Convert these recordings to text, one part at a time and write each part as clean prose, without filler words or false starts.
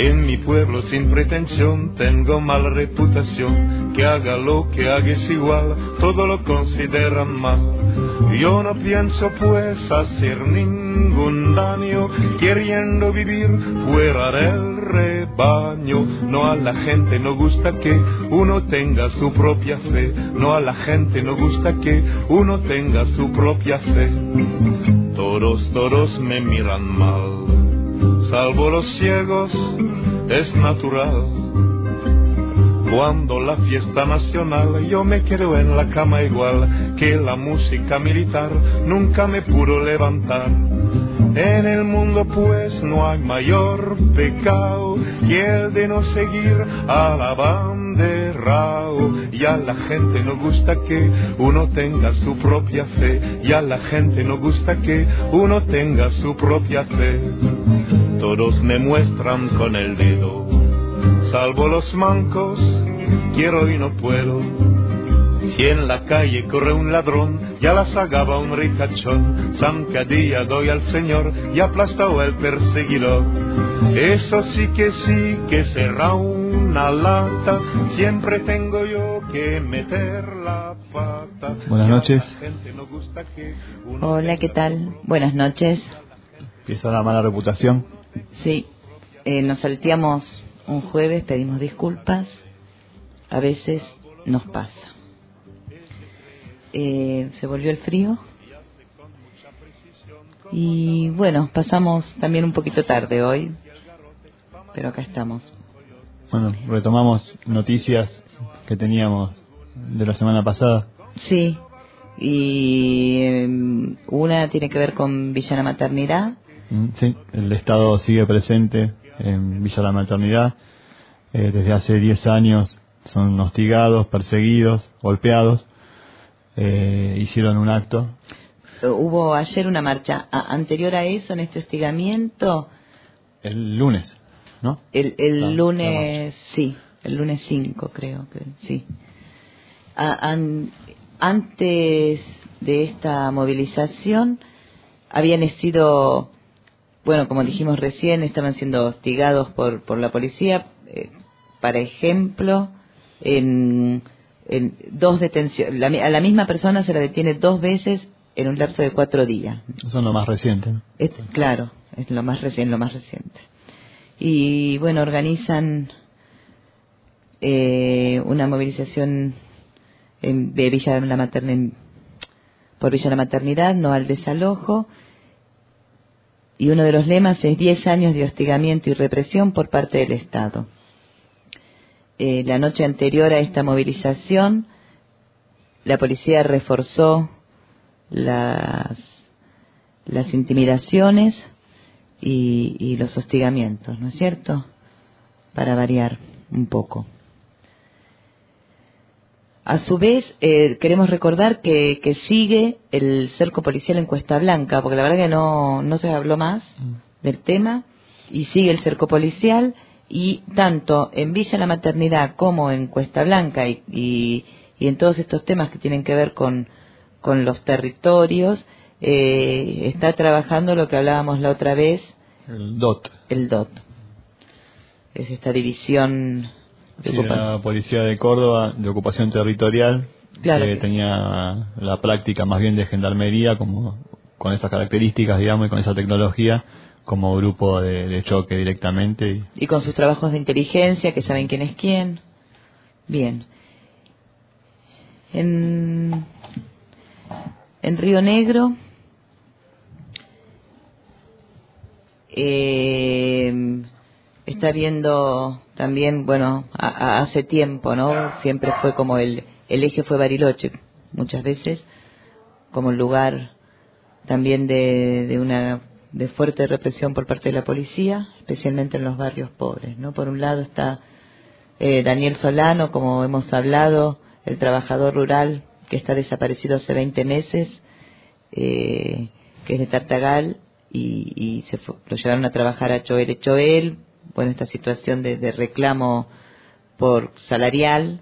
En mi pueblo sin pretensión tengo mala reputación, que haga lo que haga es igual, todo lo consideran mal. Yo no pienso pues hacer ningún daño, queriendo vivir fuera del rebaño. No, a la gente no gusta que uno tenga su propia fe, no, a la gente no gusta que uno tenga su propia fe. Todos me miran mal, salvo los ciegos, es natural. Cuando la fiesta nacional yo me quedo en la cama igual, que la música militar nunca me pudo levantar. En el mundo pues no hay mayor pecado que el de no seguir al abanderao. Y a la gente no gusta que uno tenga su propia fe, y a la gente no gusta que uno tenga su propia fe. Todos me muestran con el dedo, salvo los mancos, quiero y no puedo. Si en la calle corre un ladrón, ya la sagaba un ricachón. Zancadilla doy al señor y aplastó el perseguidor. Eso sí que será una lata, siempre tengo yo que meter la pata. Buenas noches. Hola, ¿qué tal? Buenas noches. Empieza la mala reputación. Sí, nos salteamos un jueves, pedimos disculpas. A veces nos pasa. Se volvió el frío y bueno, pasamos también un poquito tarde hoy, pero acá estamos. Bueno, retomamos noticias que teníamos de la semana pasada. Sí, y una tiene que ver con Villa La Maternidad. Sí, el Estado sigue presente en Villa La Maternidad. Desde hace 10 años son hostigados, perseguidos, golpeados. Hicieron un acto. Hubo ayer una marcha anterior a eso, en este hostigamiento. El lunes, ¿no? El lunes, sí, el lunes 5 creo que sí. Antes de esta movilización habían sido, bueno, como dijimos recién, estaban siendo hostigados por la policía, para ejemplo, en dos detenciones. A la misma persona se la detiene 2 veces en un lapso de 4 días. Eso es lo más reciente, ¿no? Claro, es lo más reciente. Y bueno, organizan una movilización de Villa La Maternidad, por Villa La Maternidad, no al desalojo. Y uno de los lemas es 10 años de hostigamiento y represión por parte del Estado. La noche anterior a esta movilización, la policía reforzó las intimidaciones y los hostigamientos, ¿no es cierto? Para variar un poco. A su vez, queremos recordar que sigue el cerco policial en Cuesta Blanca, porque la verdad que no se habló más del tema, y sigue el cerco policial. Y tanto en Villa La Maternidad como en Cuesta Blanca y en todos estos temas que tienen que ver con los territorios, está trabajando lo que hablábamos la otra vez. El DOT. El DOT. Es esta división de la Policía de Córdoba de Ocupación Territorial, claro, que tenía la práctica más bien de gendarmería, como con esas características, digamos, y con esa tecnología, como grupo de choque directamente. Y con sus trabajos de inteligencia, que saben quién es quién. Bien. En Río Negro está viendo también, bueno, hace tiempo, ¿no? Siempre fue como el eje fue Bariloche, muchas veces, como el lugar también de fuerte represión por parte de la policía, especialmente en los barrios pobres, ¿no? Por un lado está Daniel Solano, como hemos hablado, el trabajador rural que está desaparecido hace 20 meses, que es de Tartagal, y lo llevaron a trabajar a Choel, bueno, esta situación de reclamo por salarial,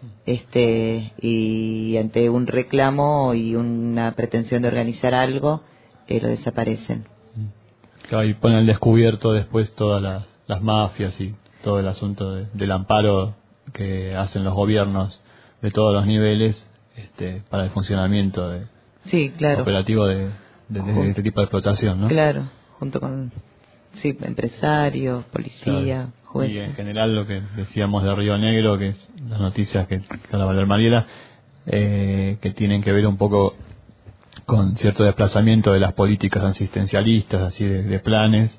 y ante un reclamo y una pretensión de organizar algo, lo desaparecen. Claro, y ponen al descubierto después todas las mafias y todo el asunto del amparo que hacen los gobiernos de todos los niveles para el funcionamiento operativo de este tipo de explotación, ¿no? Claro, junto con empresarios, policía, claro. jueces. Y en general lo que decíamos de Río Negro, que es las noticias que acaba de hablar Mariela, que tienen que ver un poco con cierto desplazamiento de las políticas asistencialistas, así de planes,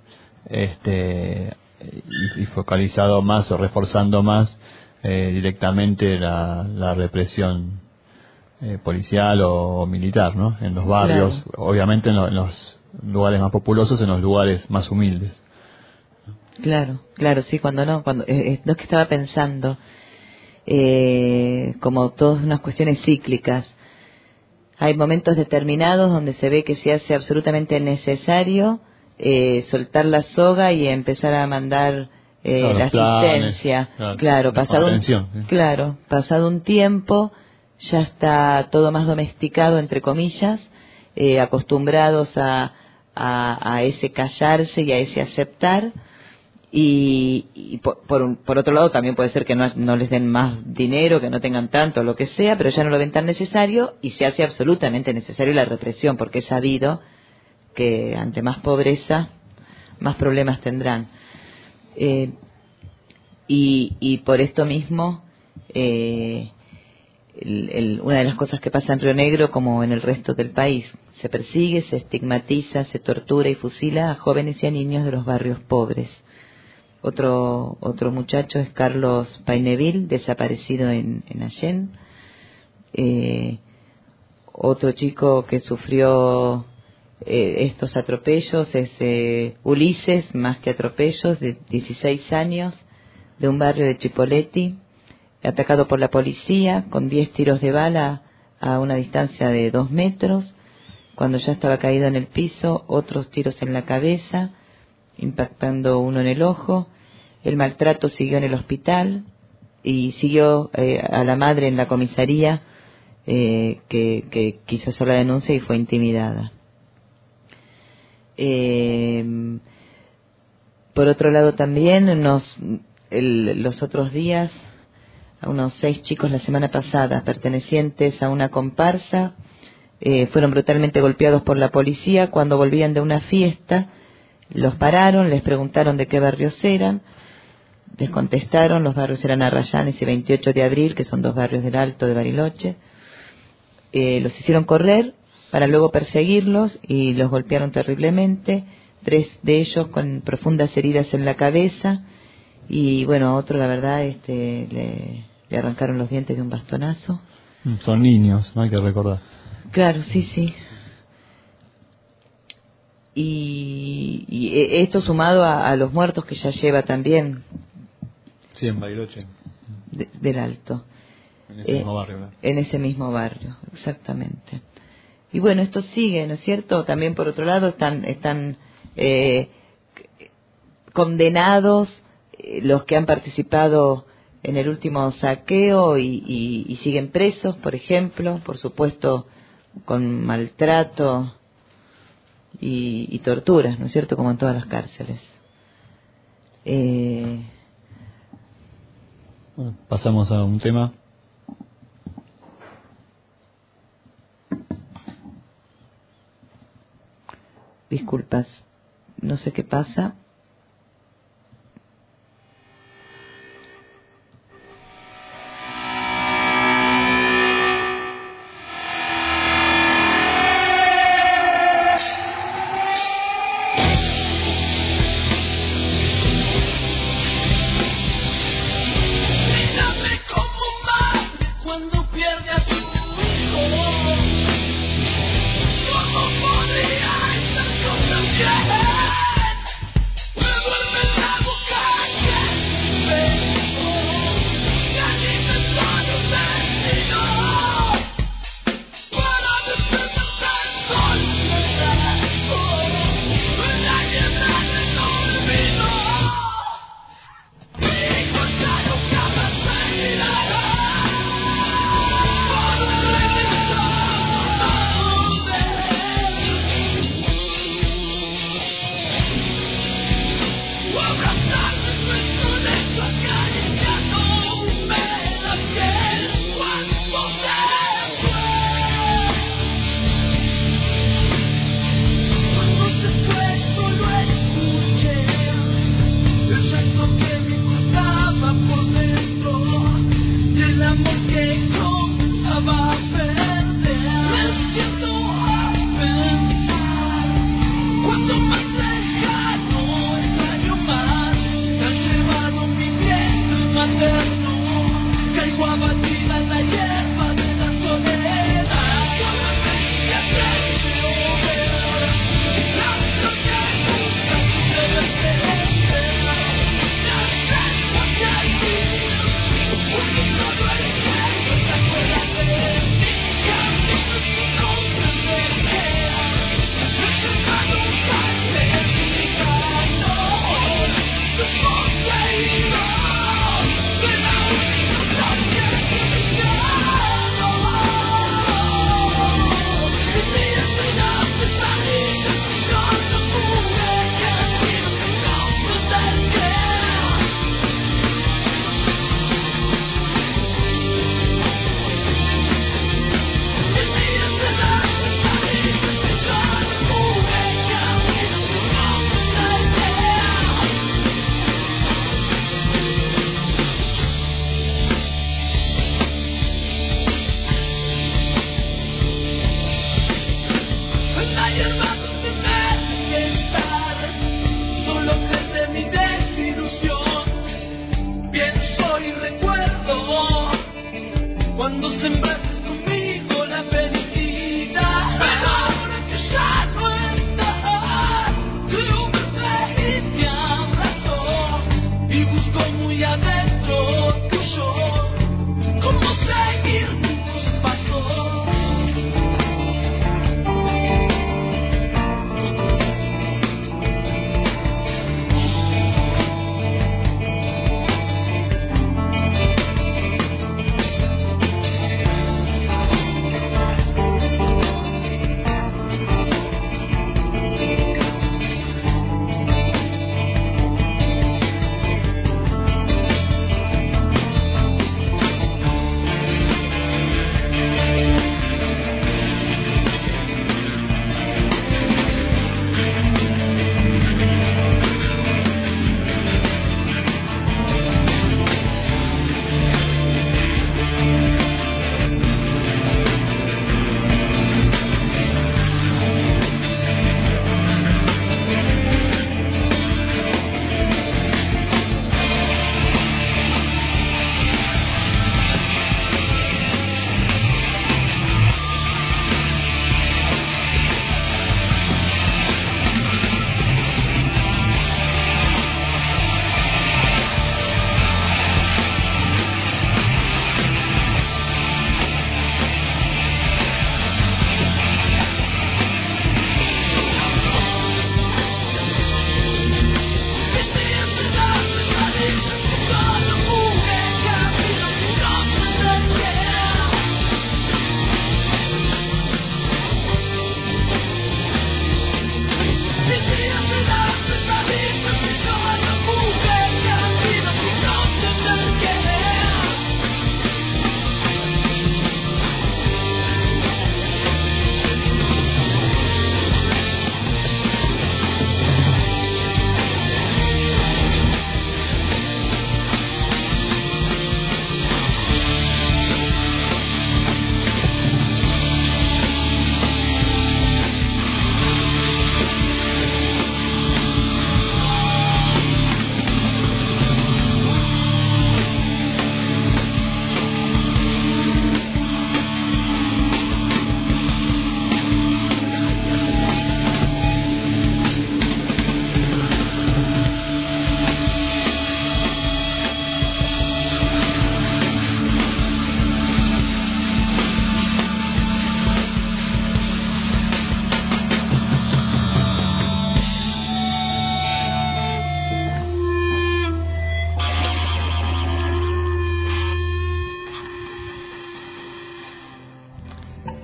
y focalizado más o reforzando más directamente la represión policial o militar, ¿no? En los barrios, claro. Obviamente en los lugares más populosos, en los lugares más humildes. Claro, sí, cuando no es que estaba pensando como todas unas cuestiones cíclicas. Hay momentos determinados donde se ve que se hace absolutamente necesario soltar la soga y empezar a mandar la asistencia. Claro, pasado un tiempo ya está todo más domesticado, entre comillas, acostumbrados a ese callarse y a ese aceptar. Y por otro lado también puede ser que no les den más dinero, que no tengan tanto, lo que sea, pero ya no lo ven tan necesario y se hace absolutamente necesario la represión, porque es sabido que ante más pobreza, más problemas tendrán. Y por esto mismo, una de las cosas que pasa en Río Negro, como en el resto del país, se persigue, se estigmatiza, se tortura y fusila a jóvenes y a niños de los barrios pobres. Otro muchacho es Carlos Paineville, desaparecido en Allén. Otro chico que sufrió estos atropellos es Ulises, más que atropellos, de 16 años, de un barrio de Chipoleti, atacado por la policía con 10 tiros de bala a una distancia de 2 metros. Cuando ya estaba caído en el piso, otros tiros en la cabeza, impactando uno en el ojo. El maltrato siguió en el hospital y siguió a la madre en la comisaría, que quiso hacer la denuncia y fue intimidada. Por otro lado también, los otros días, a unos 6 chicos la semana pasada, pertenecientes a una comparsa, fueron brutalmente golpeados por la policía cuando volvían de una fiesta. Los pararon, les preguntaron de qué barrios eran, les contestaron, los barrios eran Arrayanes y 28 de Abril, que son 2 barrios del Alto de Bariloche. Los hicieron correr para luego perseguirlos y los golpearon terriblemente, 3 de ellos con profundas heridas en la cabeza, y bueno, a otro la verdad le arrancaron los dientes de un bastonazo. Son niños, no hay que recordar. Claro, sí. Y esto sumado a los muertos que ya lleva también. Sí, en Bariloche. Del Alto. En ese mismo barrio, ¿verdad? En ese mismo barrio, exactamente. Y bueno, esto sigue, ¿no es cierto? También por otro lado están condenados los que han participado en el último saqueo y siguen presos, por ejemplo, por supuesto, con maltrato y torturas, ¿no es cierto?, como en todas las cárceles. Bueno, pasamos a un tema. Disculpas, no sé qué pasa.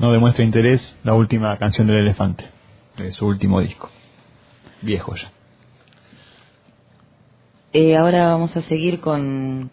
no demuestra interés la última canción del elefante, de su último disco, viejo ya. Ahora vamos a seguir con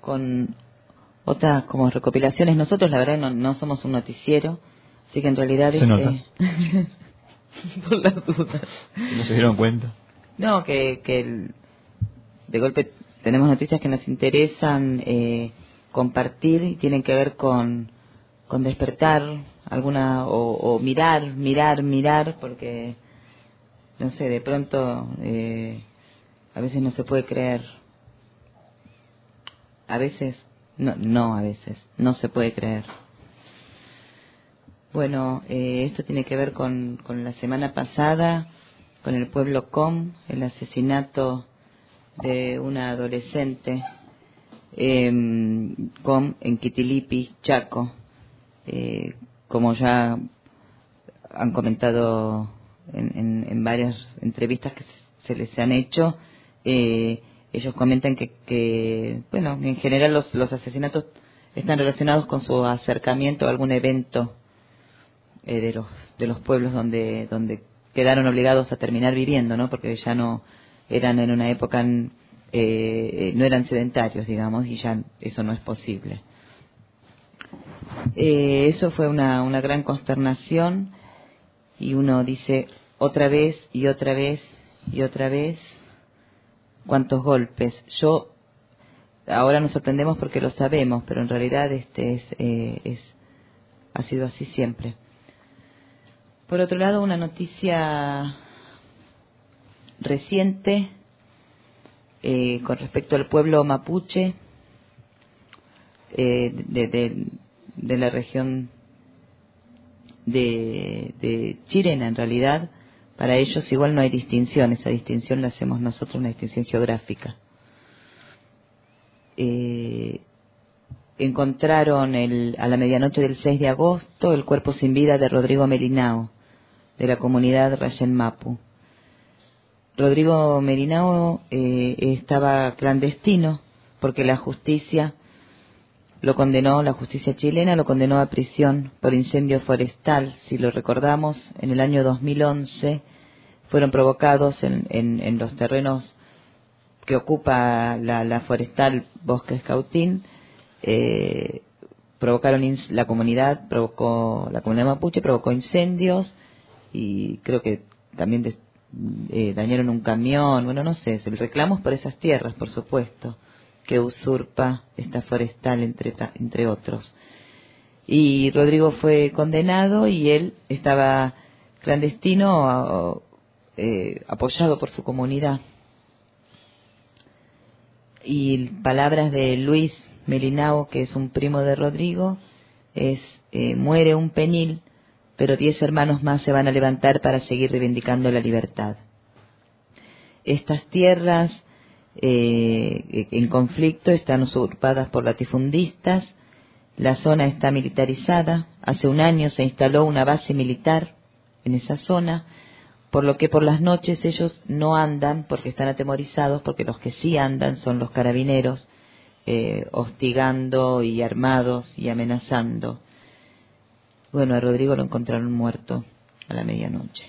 otras como recopilaciones. Nosotros la verdad no somos un noticiero, así que en realidad se nota. por las dudas. Si no se dieron cuenta. No, que de golpe tenemos noticias que nos interesan compartir y tienen que ver con despertar alguna o mirar, porque no sé, de pronto a veces no se puede creer, a veces no se puede creer. Bueno, esto tiene que ver con la semana pasada, con el pueblo Com, el asesinato de una adolescente Com en Quitilipi, Chaco. Como ya han comentado en varias entrevistas que se les han hecho, ellos comentan que bueno, en general los asesinatos están relacionados con su acercamiento a algún evento de los pueblos donde quedaron obligados a terminar viviendo, ¿no? Porque ya no eran en una época, no eran sedentarios, digamos, y ya eso no es posible. Eso fue una gran consternación, y uno dice otra vez y otra vez y otra vez, cuántos golpes. Ahora nos sorprendemos porque lo sabemos, pero en realidad ha sido así siempre. Por otro lado, una noticia reciente con respecto al pueblo mapuche de la región de Chirena. En realidad, para ellos igual no hay distinción, esa distinción la hacemos nosotros, una distinción geográfica. Encontraron a la medianoche del 6 de agosto el cuerpo sin vida de Rodrigo Melinao, de la comunidad Rayen Mapu. Rodrigo Melinao estaba clandestino porque la justicia lo condenó, la justicia chilena lo condenó a prisión por incendio forestal. Si lo recordamos, en el año 2011 fueron provocados en los terrenos que ocupa la forestal Bosque Escautín, la comunidad mapuche provocó incendios, y creo que también dañaron un camión. Bueno, no sé, el reclamo es por esas tierras, por supuesto, que usurpa esta forestal entre otros. Y Rodrigo fue condenado y él estaba clandestino, apoyado por su comunidad. Y palabras de Luis Melinao, que es un primo de Rodrigo, muere un penil, pero 10 hermanos más se van a levantar para seguir reivindicando la libertad. Estas tierras en conflicto están usurpadas por latifundistas, la zona está militarizada, hace un año se instaló una base militar en esa zona, por lo que por las noches ellos no andan porque están atemorizados, porque los que sí andan son los carabineros, hostigando y armados y amenazando. Bueno, a Rodrigo lo encontraron muerto a la medianoche.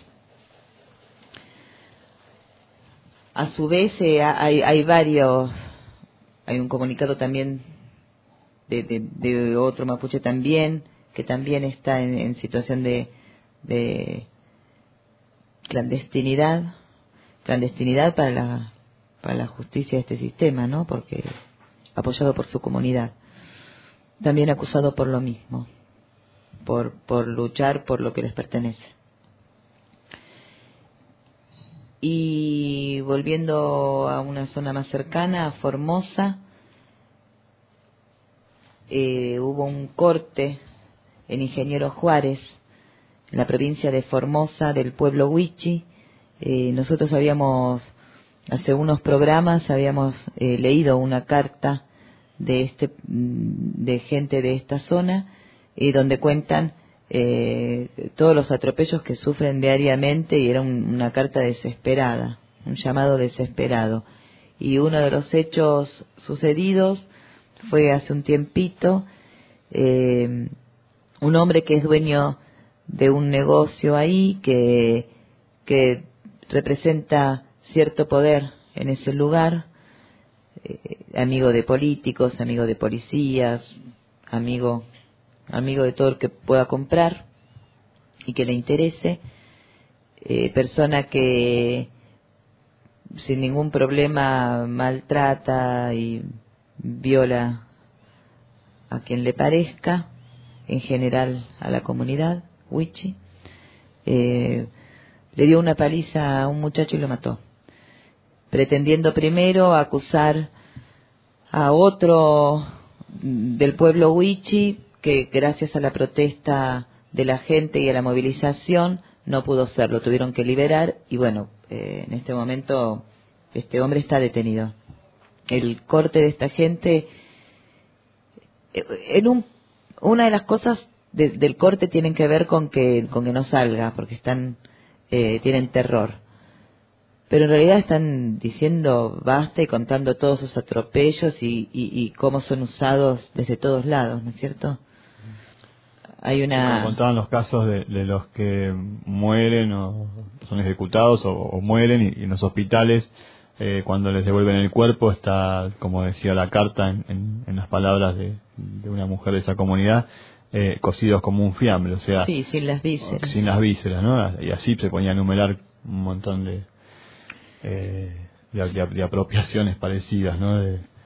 A su vez hay un comunicado también de otro mapuche también, que también está en situación de clandestinidad para la justicia de este sistema, ¿no? Porque apoyado por su comunidad, también acusado por lo mismo, por luchar por lo que les pertenece. Y volviendo a una zona más cercana, a Formosa, hubo un corte en Ingeniero Juárez, en la provincia de Formosa, del pueblo Huichi. Nosotros hace unos programas habíamos leído una carta de gente de esta zona, donde cuentan todos los atropellos que sufren diariamente, y era una carta desesperada, un llamado desesperado. Y uno de los hechos sucedidos fue hace un tiempito, un hombre que es dueño de un negocio ahí que representa cierto poder en ese lugar, amigo de políticos, amigo de policías, amigo de todo el que pueda comprar y que le interese, persona que sin ningún problema maltrata y viola a quien le parezca, en general a la comunidad wichi. Le dio una paliza a un muchacho y lo mató, pretendiendo primero acusar a otro del pueblo wichi que gracias a la protesta de la gente y a la movilización no pudo ser, lo tuvieron que liberar y bueno, en este momento este hombre está detenido. El corte de esta gente, una de las cosas del corte tienen que ver con que no salga, porque tienen terror. Pero en realidad están diciendo basta y contando todos sus atropellos y cómo son usados desde todos lados, ¿no es cierto? Hay como contaban los casos de los que mueren o son ejecutados o mueren y en los hospitales, cuando les devuelven el cuerpo, está, como decía la carta en las palabras de una mujer de esa comunidad, cocidos como un fiambre, o sea, sí, sin las vísceras. Sin las vísceras, ¿no? Y así se ponía a enumerar un montón de apropiaciones parecidas, ¿no?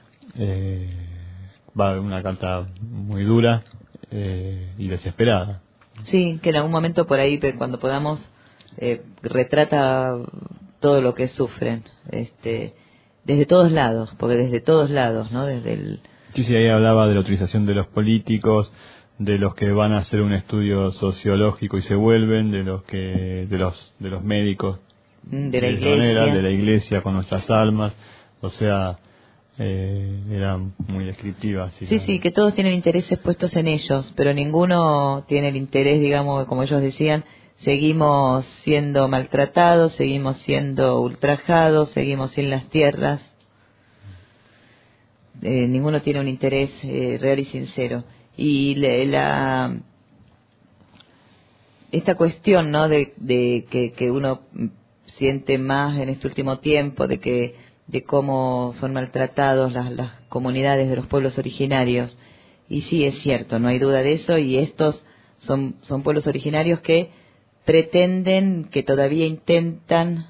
Va una carta muy dura y desesperada. Sí, que en algún momento por ahí, cuando podamos, retrata todo lo que sufren, desde todos lados, porque desde todos lados, ¿no? Sí, ahí hablaba de la utilización de los políticos, de los que van a hacer un estudio sociológico y se vuelven, de los médicos, de la iglesia con nuestras almas, o sea, era muy descriptiva. Sí, que todos tienen intereses puestos en ellos, pero ninguno tiene el interés, digamos, como ellos decían, seguimos siendo maltratados, seguimos siendo ultrajados, seguimos sin las tierras. Ninguno tiene un interés real y sincero. Y esta cuestión, ¿no? de que uno siente más en este último tiempo de cómo son maltratados las comunidades de los pueblos originarios, y sí, es cierto, no hay duda de eso, y estos son pueblos originarios que pretenden, que todavía intentan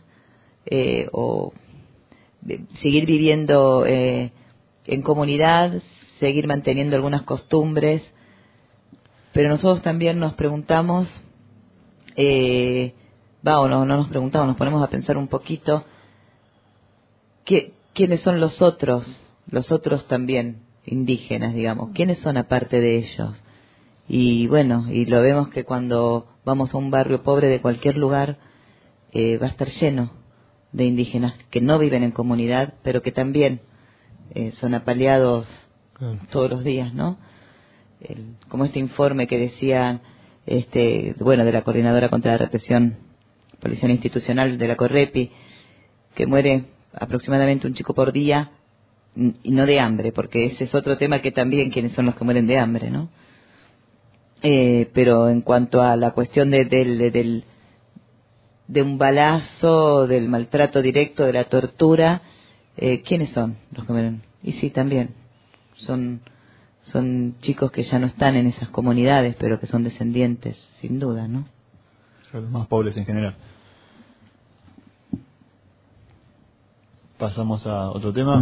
seguir viviendo en comunidad, seguir manteniendo algunas costumbres, pero nosotros también nos preguntamos, no nos preguntamos, nos ponemos a pensar un poquito, ¿quiénes son los otros también indígenas, digamos? ¿Quiénes son aparte de ellos? Y bueno, y lo vemos que cuando vamos a un barrio pobre de cualquier lugar, va a estar lleno de indígenas que no viven en comunidad, pero que también son apaleados todos los días, ¿no? Como este informe que decían, de la Coordinadora contra la Represión Policial Institucional de la CORREPI, que muere aproximadamente un chico por día, y no de hambre, porque ese es otro tema que también, quiénes son los que mueren de hambre, ¿no? Pero en cuanto a la cuestión de un balazo, del maltrato directo, de la tortura, ¿quiénes son los que mueren? Y sí, también son chicos que ya no están en esas comunidades, pero que son descendientes, sin duda, ¿no? Son los más pobres en general. Pasamos a otro tema.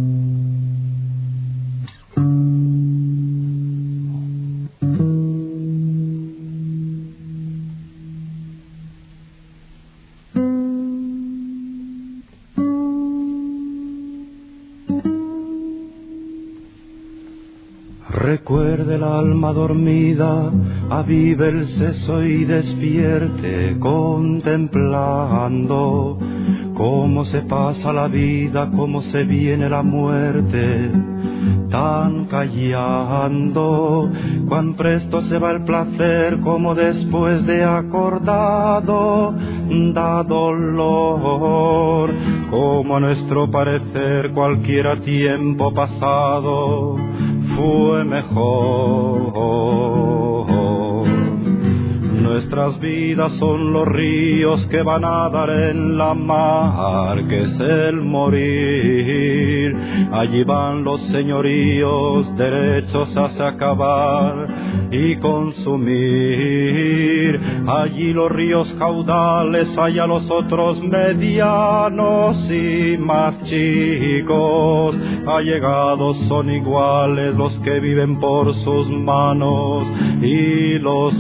Recuerde el alma dormida, avive el seso y despierte contemplando cómo se pasa la vida, cómo se viene la muerte, tan callando, cuán presto se va el placer, como después de acordado da dolor, como a nuestro parecer cualquiera tiempo pasado fue mejor. Nuestras vidas son los ríos que van a dar en la mar, que es el morir. Allí van los señoríos derechos hacia acabar y consumir. Allí los ríos caudales, allá los otros medianos y más chicos. Allegados son iguales los que viven por sus manos y los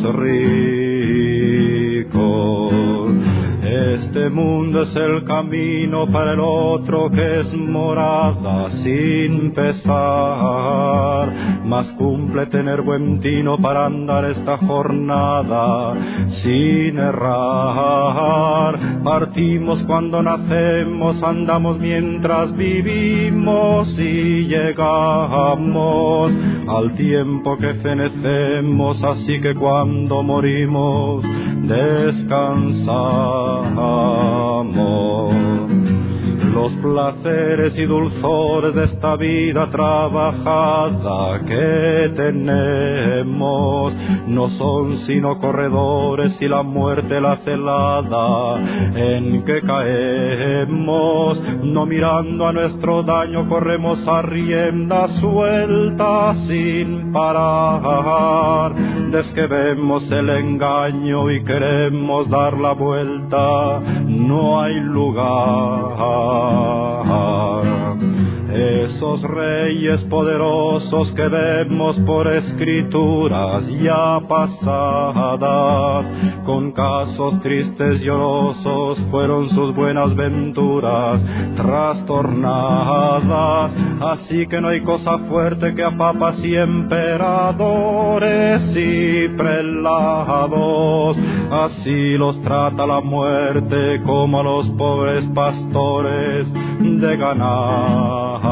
ricos. Este mundo es el camino para el otro que es morada sin pesar, mas cumple tener buen tino para andar esta jornada sin errar. Partimos cuando nacemos, andamos mientras vivimos y llegamos al tiempo que fenecemos, así que cuando morimos descansamos. Los placeres y dulzores de esta vida trabajada que tenemos no son sino corredores y la muerte la celada en que caemos. No mirando a nuestro daño corremos a rienda suelta sin parar. Desde que vemos el engaño y queremos dar la vuelta, no hay lugar. Esos reyes poderosos que vemos por escrituras ya pasadas, con casos tristes y llorosos, fueron sus buenas venturas trastornadas. Así que no hay cosa fuerte que a papas y emperadores y prelados. Así los trata la muerte como a los pobres pastores de ganado.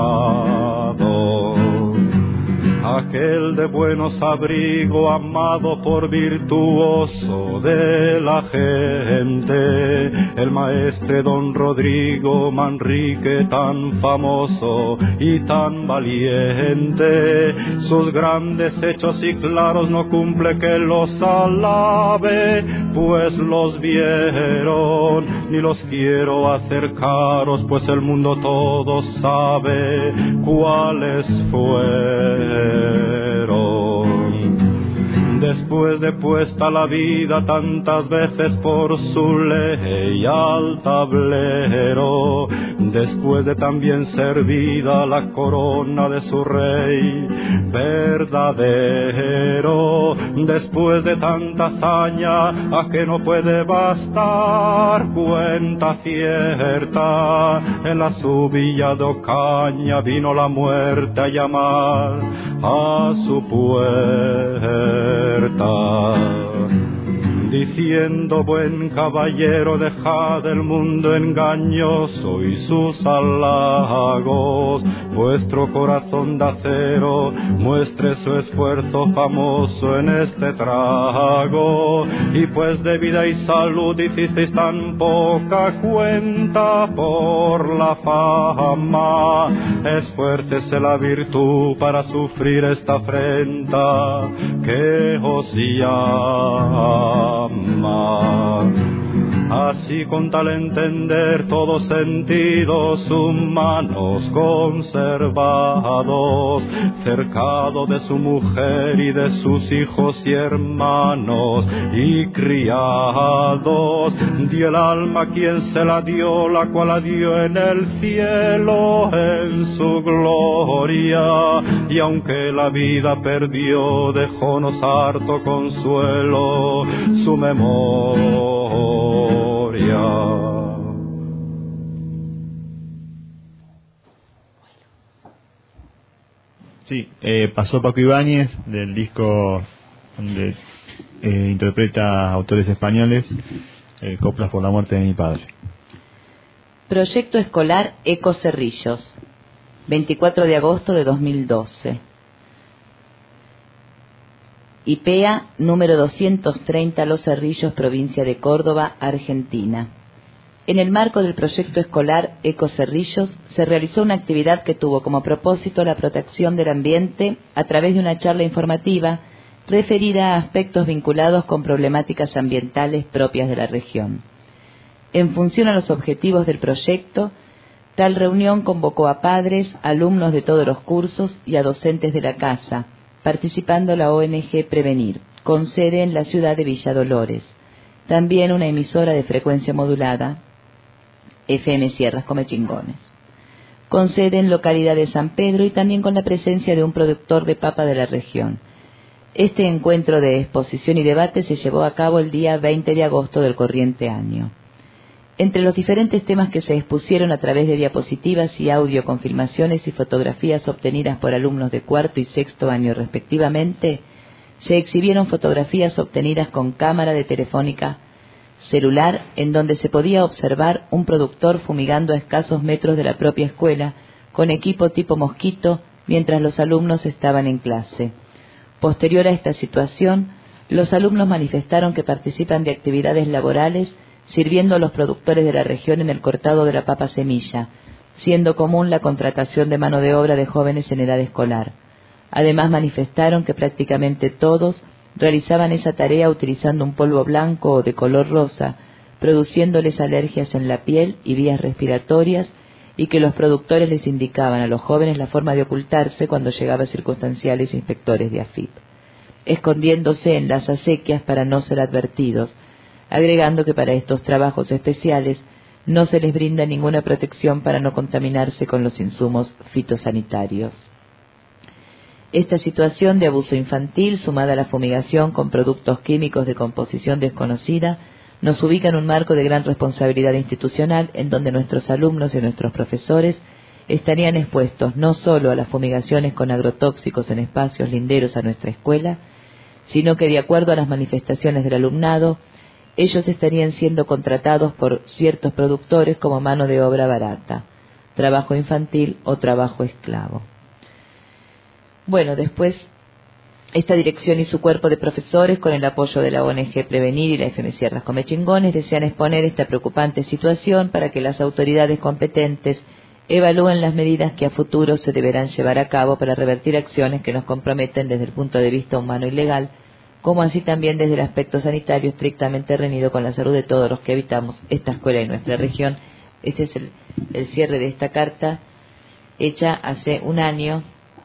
Aquel de buenos abrigo, amado por virtuoso de la gente, el maestre don Rodrigo Manrique, tan famoso y tan valiente. Sus grandes hechos y claros no cumple que los alabe, pues los vieron, ni los quiero hacer caros, pues el mundo todo sabe cuáles fueron. Después de puesta la vida tantas veces por su ley al tablero, después de también servida la corona de su rey verdadero, después de tanta hazaña a que no puede bastar cuenta cierta, en la su villa de Ocaña vino la muerte a llamar a su puerta, diciendo: buen caballero, dejad el mundo engañoso y sus halagos, vuestro corazón de acero muestre su esfuerzo famoso en este trago. Y pues de vida y salud hicisteis tan poca cuenta por la fama, esfuércese la virtud para sufrir esta afrenta que os llama. Así con tal entender todos sentidos humanos conservados, cercado de su mujer y de sus hijos y hermanos y criados, dio el alma quien se la dio, la cual la dio en el cielo en su gloria, y aunque la vida perdió, dejónos harto consuelo su memoria. Sí, pasó Paco Ibáñez del disco donde interpreta autores españoles, Coplas por la muerte de mi padre. Proyecto escolar Eco Cerrillos, 24 de agosto de 2012. IPEA número 230 Los Cerrillos, provincia de Córdoba, Argentina. En el marco del proyecto escolar Eco Cerrillos se realizó una actividad que tuvo como propósito la protección del ambiente a través de una charla informativa referida a aspectos vinculados con problemáticas ambientales propias de la región. En función a los objetivos del proyecto, tal reunión convocó a padres, alumnos de todos los cursos y a docentes de la casa, participando la ONG Prevenir, con sede en la ciudad de Villa Dolores. También una emisora de frecuencia modulada, FM Sierras Comechingones, con sede en localidad de San Pedro y también con la presencia de un productor de papa de la región. Este encuentro de exposición y debate se llevó a cabo el día 20 de agosto del corriente año. Entre los diferentes temas que se expusieron a través de diapositivas y audio con filmaciones y fotografías obtenidas por alumnos de cuarto y sexto año respectivamente, se exhibieron fotografías obtenidas con cámara de telefónica celular, en donde se podía observar un productor fumigando a escasos metros de la propia escuela con equipo tipo mosquito mientras los alumnos estaban en clase. Posterior a esta situación, los alumnos manifestaron que participan de actividades laborales sirviendo a los productores de la región en el cortado de la papa semilla, siendo común la contratación de mano de obra de jóvenes en edad escolar. Además manifestaron que prácticamente todos realizaban esa tarea utilizando un polvo blanco o de color rosa, produciéndoles alergias en la piel y vías respiratorias, y que los productores les indicaban a los jóvenes la forma de ocultarse cuando llegaban circunstanciales inspectores de AFIP, escondiéndose en las acequias para no ser advertidos, agregando que para estos trabajos especiales no se les brinda ninguna protección para no contaminarse con los insumos fitosanitarios. Esta situación de abuso infantil, sumada a la fumigación con productos químicos de composición desconocida, nos ubica en un marco de gran responsabilidad institucional en donde nuestros alumnos y nuestros profesores estarían expuestos no solo a las fumigaciones con agrotóxicos en espacios linderos a nuestra escuela, sino que de acuerdo a las manifestaciones del alumnado, ellos estarían siendo contratados por ciertos productores como mano de obra barata, trabajo infantil o trabajo esclavo. Bueno, después, esta dirección y su cuerpo de profesores, con el apoyo de la ONG Prevenir y la FM Sierras Comechingones, desean exponer esta preocupante situación para que las autoridades competentes evalúen las medidas que a futuro se deberán llevar a cabo para revertir acciones que nos comprometen desde el punto de vista humano y legal, como así también desde el aspecto sanitario estrictamente reñido con la salud de todos los que habitamos esta escuela y nuestra región. Este es el cierre de esta carta, hecha hace un año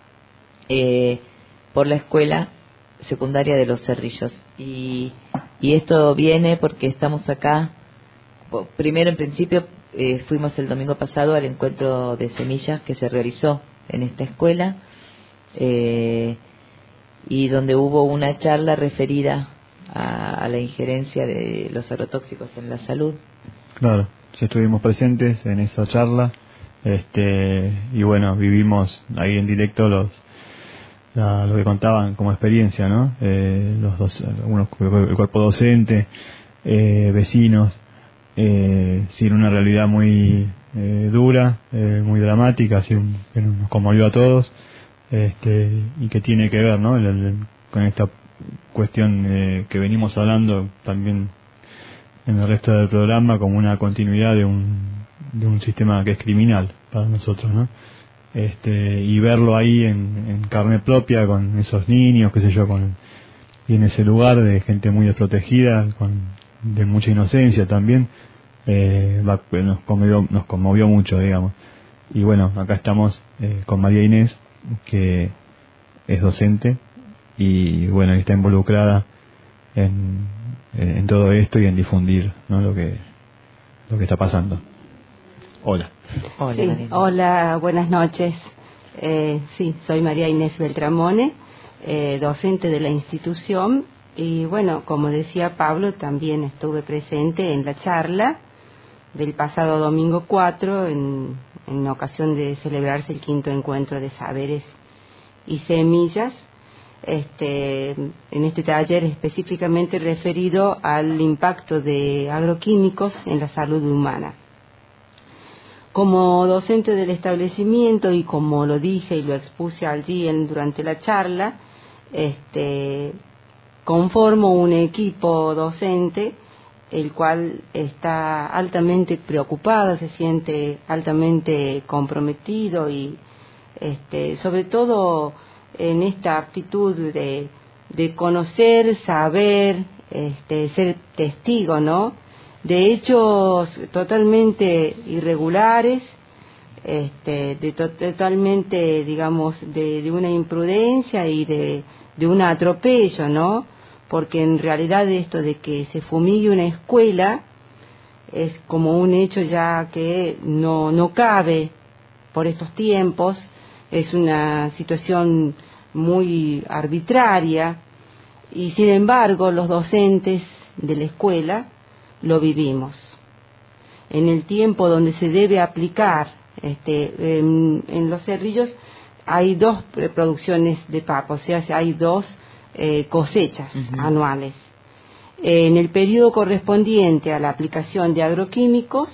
por la escuela secundaria de Los Cerrillos. Y esto viene porque estamos acá, primero en principio fuimos el domingo pasado al encuentro de semillas que se realizó en esta escuela, y donde hubo una charla referida a la injerencia de los agrotóxicos en la salud. Claro, ya estuvimos presentes en esa charla, y bueno, vivimos ahí en directo lo que contaban como experiencia, ¿no? El cuerpo docente, vecinos, sin una realidad muy dura, muy dramática, así que nos conmovió a todos. Y que tiene que ver, ¿no? Con esta cuestión que venimos hablando también en el resto del programa, como una continuidad de un sistema que es criminal para nosotros, ¿no? Y verlo ahí en carne propia con esos niños, qué sé yo, y en ese lugar de gente muy desprotegida, de mucha inocencia también, nos conmovió mucho, digamos. Y bueno, acá estamos con María Inés, que es docente y bueno, está involucrada en todo esto y en difundir, ¿no? lo que está pasando. Hola. Hola, sí, hola, buenas noches. Sí, soy María Inés Beltramone, docente de la institución, y bueno, como decía Pablo, también estuve presente en la charla del pasado domingo 4 en ocasión de celebrarse el 5º encuentro de saberes y semillas, en este taller específicamente referido al impacto de agroquímicos en la salud humana. Como docente del establecimiento, y como lo dije y lo expuse allí durante la charla, conformo un equipo docente el cual está altamente preocupado, se siente altamente comprometido y sobre todo en esta actitud de de conocer, saber, ser testigo, ¿no?, de hechos totalmente irregulares, totalmente, digamos, de una imprudencia y de un atropello, ¿no? Porque en realidad esto de que se fumigue una escuela es como un hecho ya que no cabe por estos tiempos, es una situación muy arbitraria, y sin embargo los docentes de la escuela lo vivimos. En el tiempo donde se debe aplicar, en Los Cerrillos hay 2 producciones de papa, o sea, hay 2 cosechas anuales. En el periodo correspondiente a la aplicación de agroquímicos,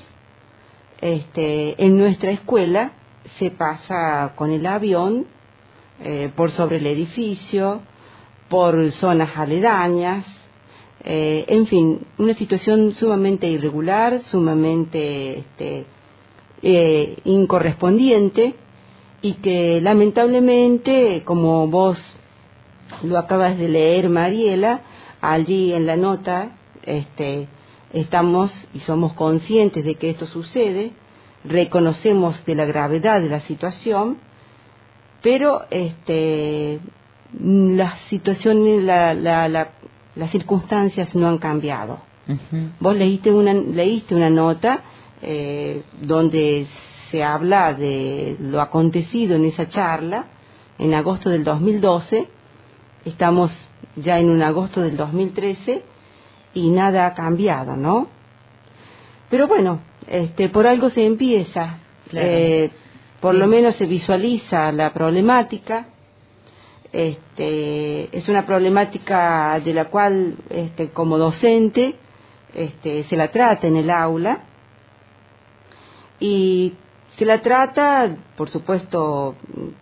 en nuestra escuela se pasa con el avión por sobre el edificio, por zonas aledañas, en fin, una situación sumamente irregular, sumamente incorrespondiente, y que lamentablemente, como vos lo acabas de leer, Mariela, allí en la nota estamos y somos conscientes de que esto sucede, reconocemos de la gravedad de la situación, pero las situaciones, las circunstancias no han cambiado. Vos leíste una nota donde se habla de lo acontecido en esa charla en agosto del 2012. Estamos ya en un agosto del 2013 y nada ha cambiado, ¿no? Pero bueno, por algo se empieza, claro. Por lo menos se visualiza la problemática. Es una problemática de la cual como docente se la trata en el aula, y se la trata, por supuesto,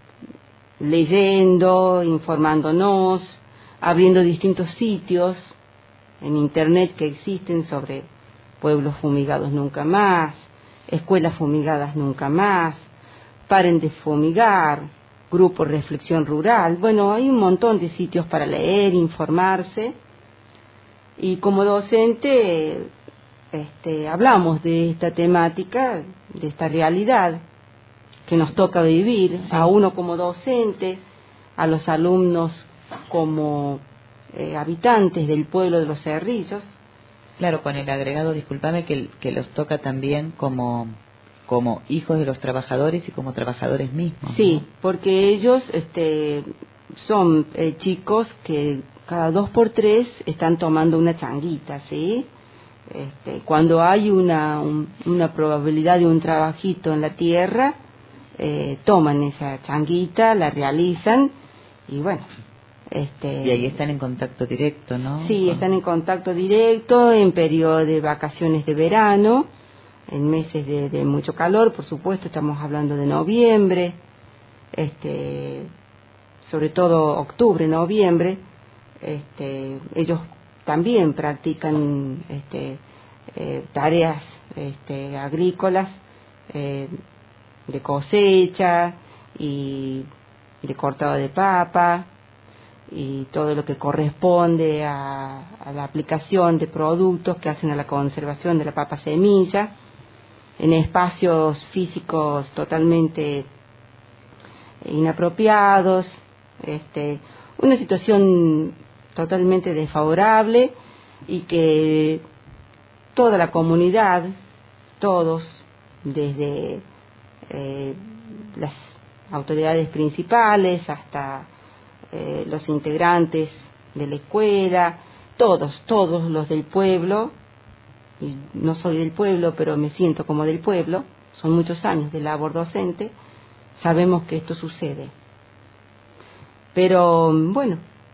leyendo, informándonos, abriendo distintos sitios en internet que existen sobre pueblos fumigados nunca más, escuelas fumigadas nunca más, paren de fumigar, grupo Reflexión Rural. Bueno, hay un montón de sitios para leer, informarse, y como docente hablamos de esta temática, de esta realidad que nos toca vivir, sí, a uno como docente, a los alumnos como habitantes del pueblo de Los Cerrillos. Claro, con el agregado, discúlpame, que los toca también como hijos de los trabajadores y como trabajadores mismos. Sí, ¿no? porque ellos son chicos que cada 2 por 3 están tomando una changuita, ¿sí? Cuando hay una probabilidad de un trabajito en la tierra, toman esa changuita, la realizan, y bueno. Y ahí están en contacto directo, ¿no? Sí, están en contacto directo en periodo de vacaciones de verano, en meses de mucho calor, por supuesto, estamos hablando de noviembre, sobre todo octubre, noviembre. Ellos también practican tareas agrícolas, de cosecha y de cortado de papa y todo lo que corresponde a la aplicación de productos que hacen a la conservación de la papa semilla en espacios físicos totalmente inapropiados, una situación totalmente desfavorable, y que toda la comunidad, todos, desde las autoridades principales hasta los integrantes de la escuela, todos los del pueblo, y no soy del pueblo, pero me siento como del pueblo, son muchos años de labor docente, sabemos que esto sucede. Pero bueno,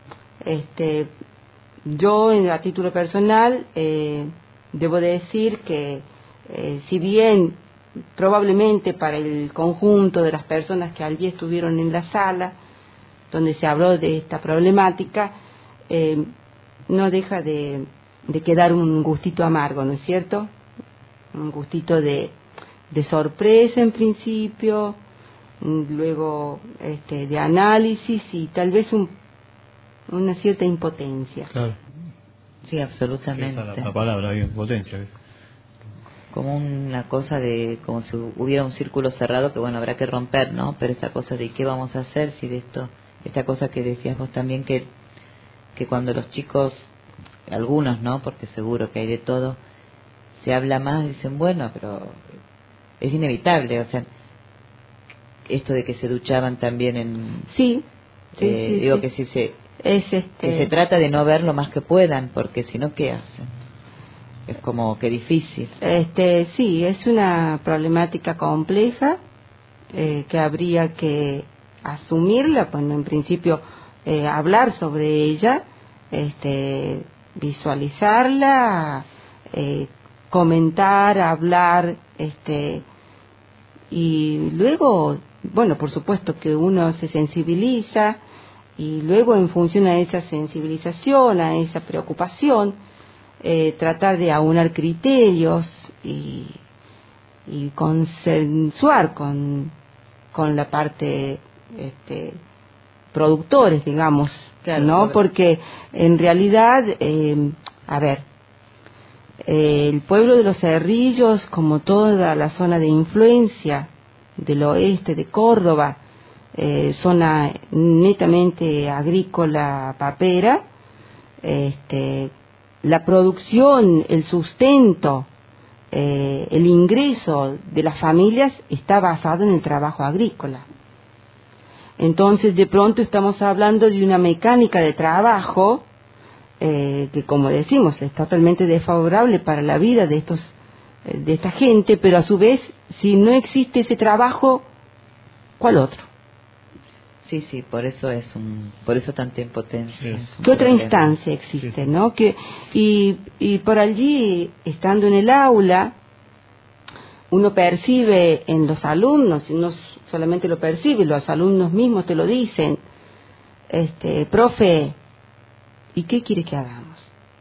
yo a título personal debo decir que si bien probablemente para el conjunto de las personas que allí estuvieron en la sala donde se habló de esta problemática, no deja de quedar un gustito amargo, ¿no es cierto? Un gustito de sorpresa en principio, luego de análisis y tal vez una cierta impotencia. Claro. Sí, absolutamente. Esa es la palabra, impotencia. Como una cosa de, como si hubiera un círculo cerrado que bueno, habrá que romper, ¿no? Pero esa cosa de qué vamos a hacer si de esto, esta cosa que decías vos también, que cuando los chicos, algunos, ¿no? Porque seguro que hay de todo, se habla más, dicen, bueno, pero es inevitable, o sea, esto de que se duchaban también en... Sí, digo que si se... que se trata de no ver lo más que puedan, porque si no, ¿qué hacen? Es como que difícil. Sí, es una problemática compleja que habría que asumirla, bueno, en principio hablar sobre ella, visualizarla, comentar, hablar, y luego, bueno, por supuesto que uno se sensibiliza y luego en función a esa sensibilización, a esa preocupación, tratar de aunar criterios y consensuar con la parte productores, digamos, claro, ¿no? Porque en realidad, a ver, el pueblo de los Cerrillos, como toda la zona de influencia del oeste de Córdoba, zona netamente agrícola papera, la producción, el sustento, el ingreso de las familias está basado en el trabajo agrícola. Entonces, de pronto estamos hablando de una mecánica de trabajo que, como decimos, es totalmente desfavorable para la vida de esta gente, pero a su vez, si no existe ese trabajo, ¿cuál otro? Sí, por eso por eso tanta impotencia. ¿Qué otra instancia existe, no? Y por allí, estando en el aula, uno percibe en los alumnos, y no solamente lo percibe, los alumnos mismos te lo dicen, profe, ¿y qué quiere que hagamos?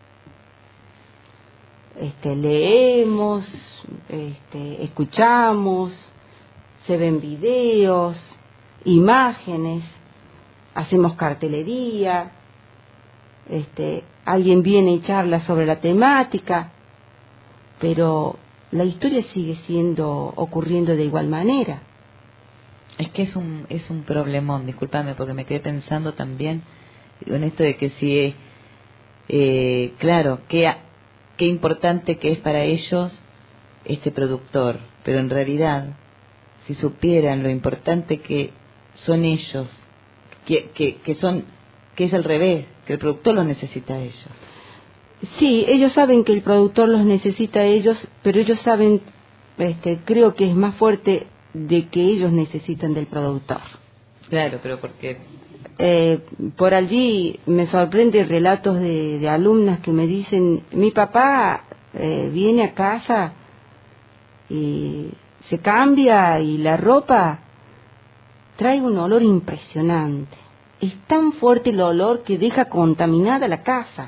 Leemos, escuchamos, se ven videos, imágenes, hacemos cartelería, alguien viene y charla sobre la temática, pero la historia sigue ocurriendo de igual manera. Es que es un problemón, discúlpame, porque me quedé pensando también en esto de que si claro, qué importante que es para ellos este productor, pero en realidad, si supieran lo importante que son ellos, que es al revés, que el productor los necesita a ellos. Sí, ellos saben que el productor los necesita a ellos, pero ellos saben, creo que es más fuerte de que ellos necesitan del productor. Claro, pero porque por allí me sorprende relatos de alumnas que me dicen, mi papá viene a casa y se cambia y la ropa trae un olor impresionante. Es tan fuerte el olor que deja contaminada la casa.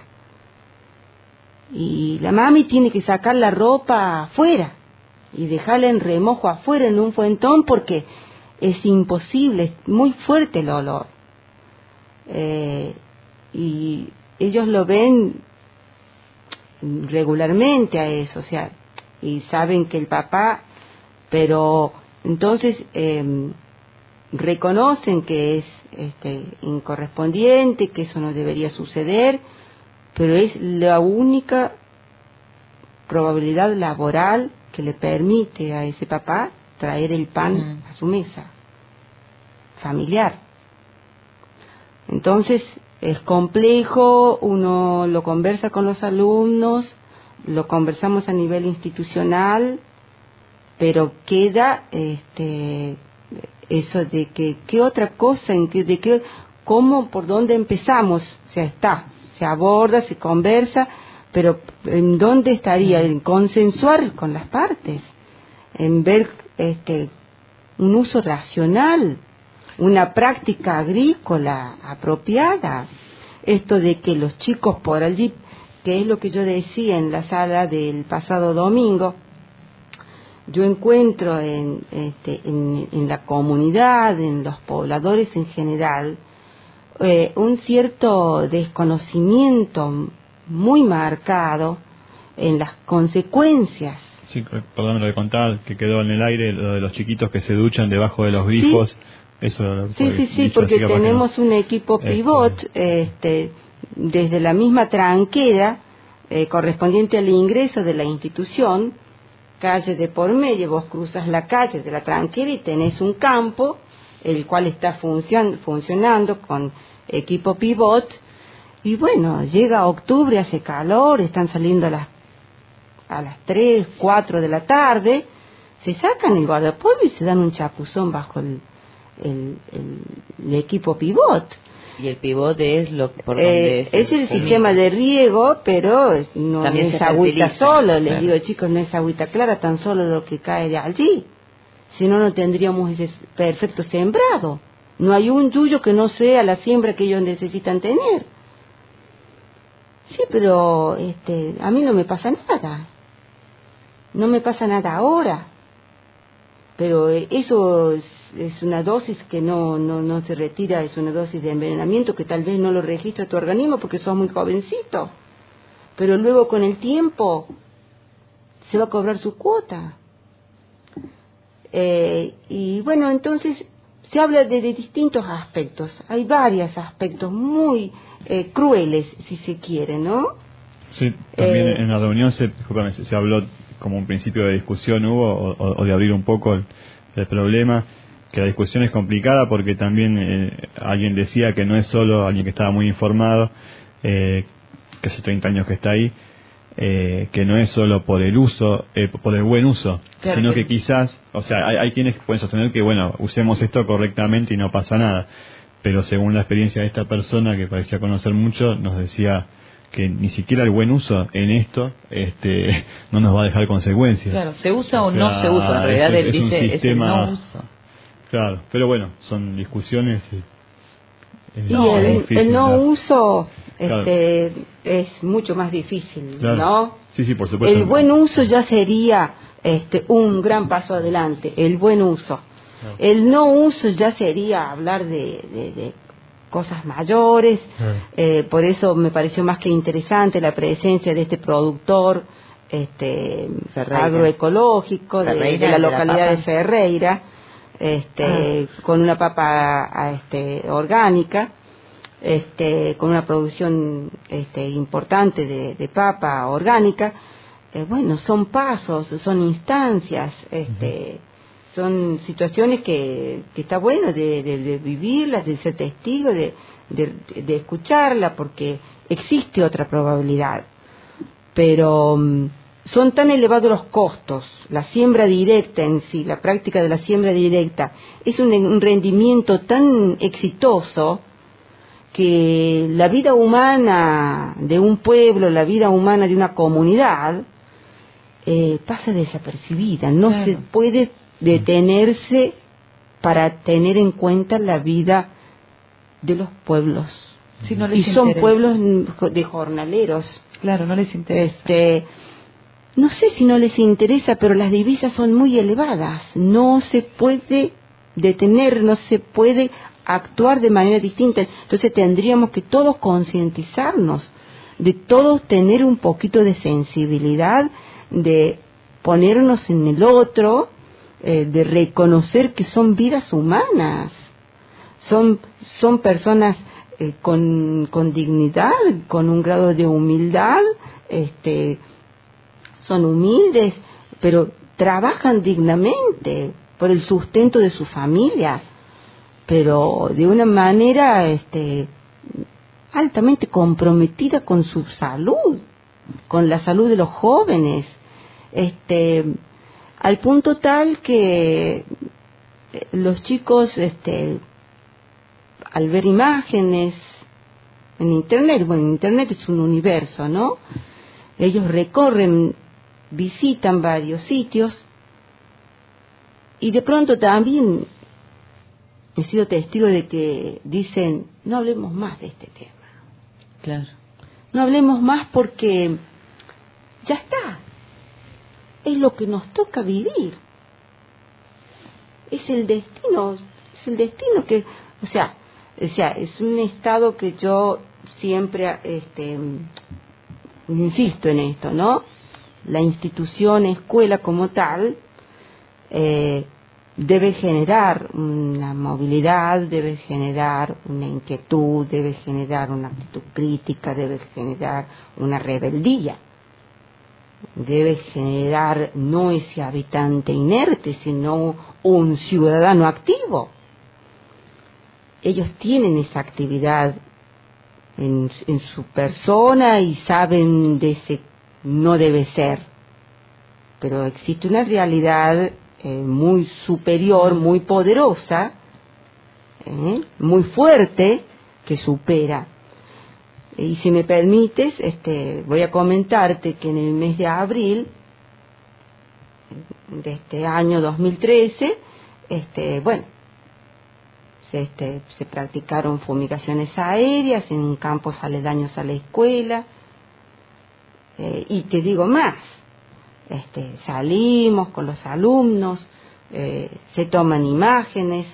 Y la mami tiene que sacar la ropa afuera y dejarla en remojo afuera en un fuentón porque es imposible, es muy fuerte el olor. Y ellos lo ven regularmente a eso, o sea, y saben que el papá, pero entonces reconocen que es incorrespondiente, que eso no debería suceder, pero es la única probabilidad laboral que le permite a ese papá traer el pan a su mesa familiar. Entonces es complejo, uno lo conversa con los alumnos, lo conversamos a nivel institucional, pero queda eso de que qué otra cosa, cómo, por dónde empezamos, o sea, se aborda, se conversa, pero ¿en dónde estaría? En consensuar con las partes, en ver un uso racional, una práctica agrícola apropiada. Esto de que los chicos por allí, que es lo que yo decía en la sala del pasado domingo, yo encuentro en la comunidad, en los pobladores en general, un cierto desconocimiento muy marcado en las consecuencias. Sí, perdón, lo de contar, que quedó en el aire, lo de los chiquitos que se duchan debajo de los grifos. ¿Sí? Eso sí, porque tenemos un equipo pivot desde la misma tranquera correspondiente al ingreso de la institución, calle de por medio, vos cruzas la calle de la tranquera y tenés un campo, el cual está funcionando con equipo pivot, y bueno, llega octubre, hace calor, están saliendo a las 3, 4 de la tarde, se sacan el guardapolvo y se dan un chapuzón bajo el equipo pivot. Y el pivot es por donde es el sistema de riego, pero no también es agüita solo. Les digo, chicos, no es agüita clara, tan solo lo que cae de allí. Si no, no tendríamos ese perfecto sembrado. No hay un yuyo que no sea la siembra que ellos necesitan tener. Sí, pero a mí no me pasa nada. No me pasa nada ahora. Pero eso es una dosis que no se retira, es una dosis de envenenamiento que tal vez no lo registra tu organismo porque sos muy jovencito. Pero luego con el tiempo se va a cobrar su cuota. Y bueno, entonces se habla de distintos aspectos. Hay varios aspectos muy crueles, si se quiere, ¿no? Sí, también en la reunión se habló como un principio de discusión o de abrir un poco el problema, que la discusión es complicada porque también alguien decía que no es solo alguien que estaba muy informado, que hace 30 años que está ahí, que no es solo por el uso, por el buen uso, claro, sino que quizás, o sea, hay quienes pueden sostener que, bueno, usemos esto correctamente y no pasa nada, pero según la experiencia de esta persona, que parecía conocer mucho, nos decía que ni siquiera el buen uso en esto no nos va a dejar consecuencias. Claro, se usa o no se usa, en realidad él dice es el no uso. Claro, pero bueno, son discusiones y el no uso claro, es mucho más difícil, claro, ¿no? Sí, por supuesto. El buen uso ya sería un gran paso adelante, el buen uso. Claro. El no uso ya sería hablar de cosas mayores, por eso me pareció más que interesante la presencia de este productor agroecológico de la localidad de Ferreira, con una papa orgánica, con una producción importante de papa orgánica. Bueno, son pasos, son instancias, son situaciones que está bueno de vivirlas, de ser testigo, de escucharla, porque existe otra probabilidad. Pero son tan elevados los costos, la siembra directa en sí, la práctica de la siembra directa, es un rendimiento tan exitoso que la vida humana de un pueblo, la vida humana de una comunidad, pasa desapercibida, no claro, se puede detenerse para tener en cuenta la vida de los pueblos. Si no les y son pueblos de jornaleros. Claro, no les interesa. No sé si no les interesa, pero las divisas son muy elevadas. No se puede detener, no se puede actuar de manera distinta. Entonces tendríamos que todos concientizarnos, de todos tener un poquito de sensibilidad, de ponernos en el otro, de reconocer que son vidas humanas, son personas con dignidad, con un grado de humildad, son humildes, pero trabajan dignamente por el sustento de su familia, pero de una manera altamente comprometida con su salud, con la salud de los jóvenes, al punto tal que los chicos al ver imágenes en internet, bueno, internet es un universo, ¿no? Ellos recorren, visitan varios sitios y de pronto también he sido testigo de que dicen, no hablemos más de este tema. Claro. No hablemos más porque ya está. Es lo que nos toca vivir. Es el destino que, o sea, O sea, es un estado que yo siempre insisto en esto, ¿no? La institución escuela como tal debe generar una movilidad, debe generar una inquietud, debe generar una actitud crítica, debe generar una rebeldía, debe generar no ese habitante inerte, sino un ciudadano activo. Ellos tienen esa actividad en su persona y saben de ese no debe ser, pero existe una realidad muy superior, muy poderosa, muy fuerte, que supera. Y si me permites, voy a comentarte que en el mes de abril de este año 2013, se practicaron fumigaciones aéreas en campos aledaños a la escuela, y te digo más, salimos con los alumnos, se toman imágenes,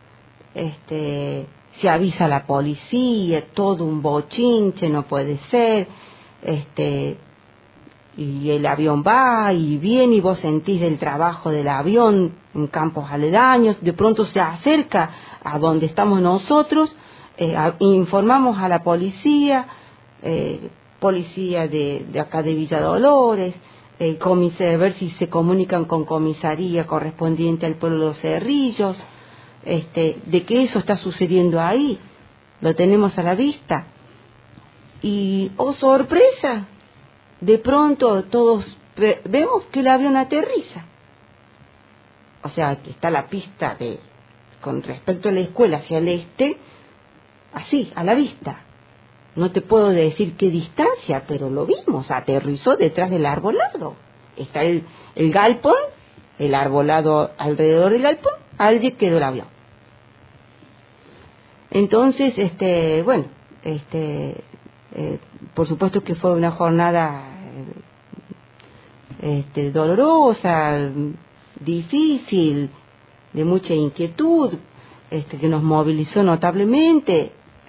se avisa a la policía, todo un bochinche, no puede ser, y el avión va y viene y vos sentís el trabajo del avión en campos aledaños, de pronto se acerca a donde estamos nosotros, informamos a la policía, policía de acá de Villa Dolores, a ver si se comunican con comisaría correspondiente al pueblo de Los Cerrillos, de que eso está sucediendo ahí, lo tenemos a la vista. Y, oh sorpresa, de pronto todos vemos que el avión aterriza. O sea, que está la pista con respecto a la escuela hacia el este, así, a la vista. No te puedo decir qué distancia, pero lo vimos, aterrizó detrás del arbolado. Está el galpón, el arbolado alrededor del galpón, allí quedó el avión. Entonces, por supuesto que fue una jornada dolorosa, difícil, de mucha inquietud, que nos movilizó notablemente.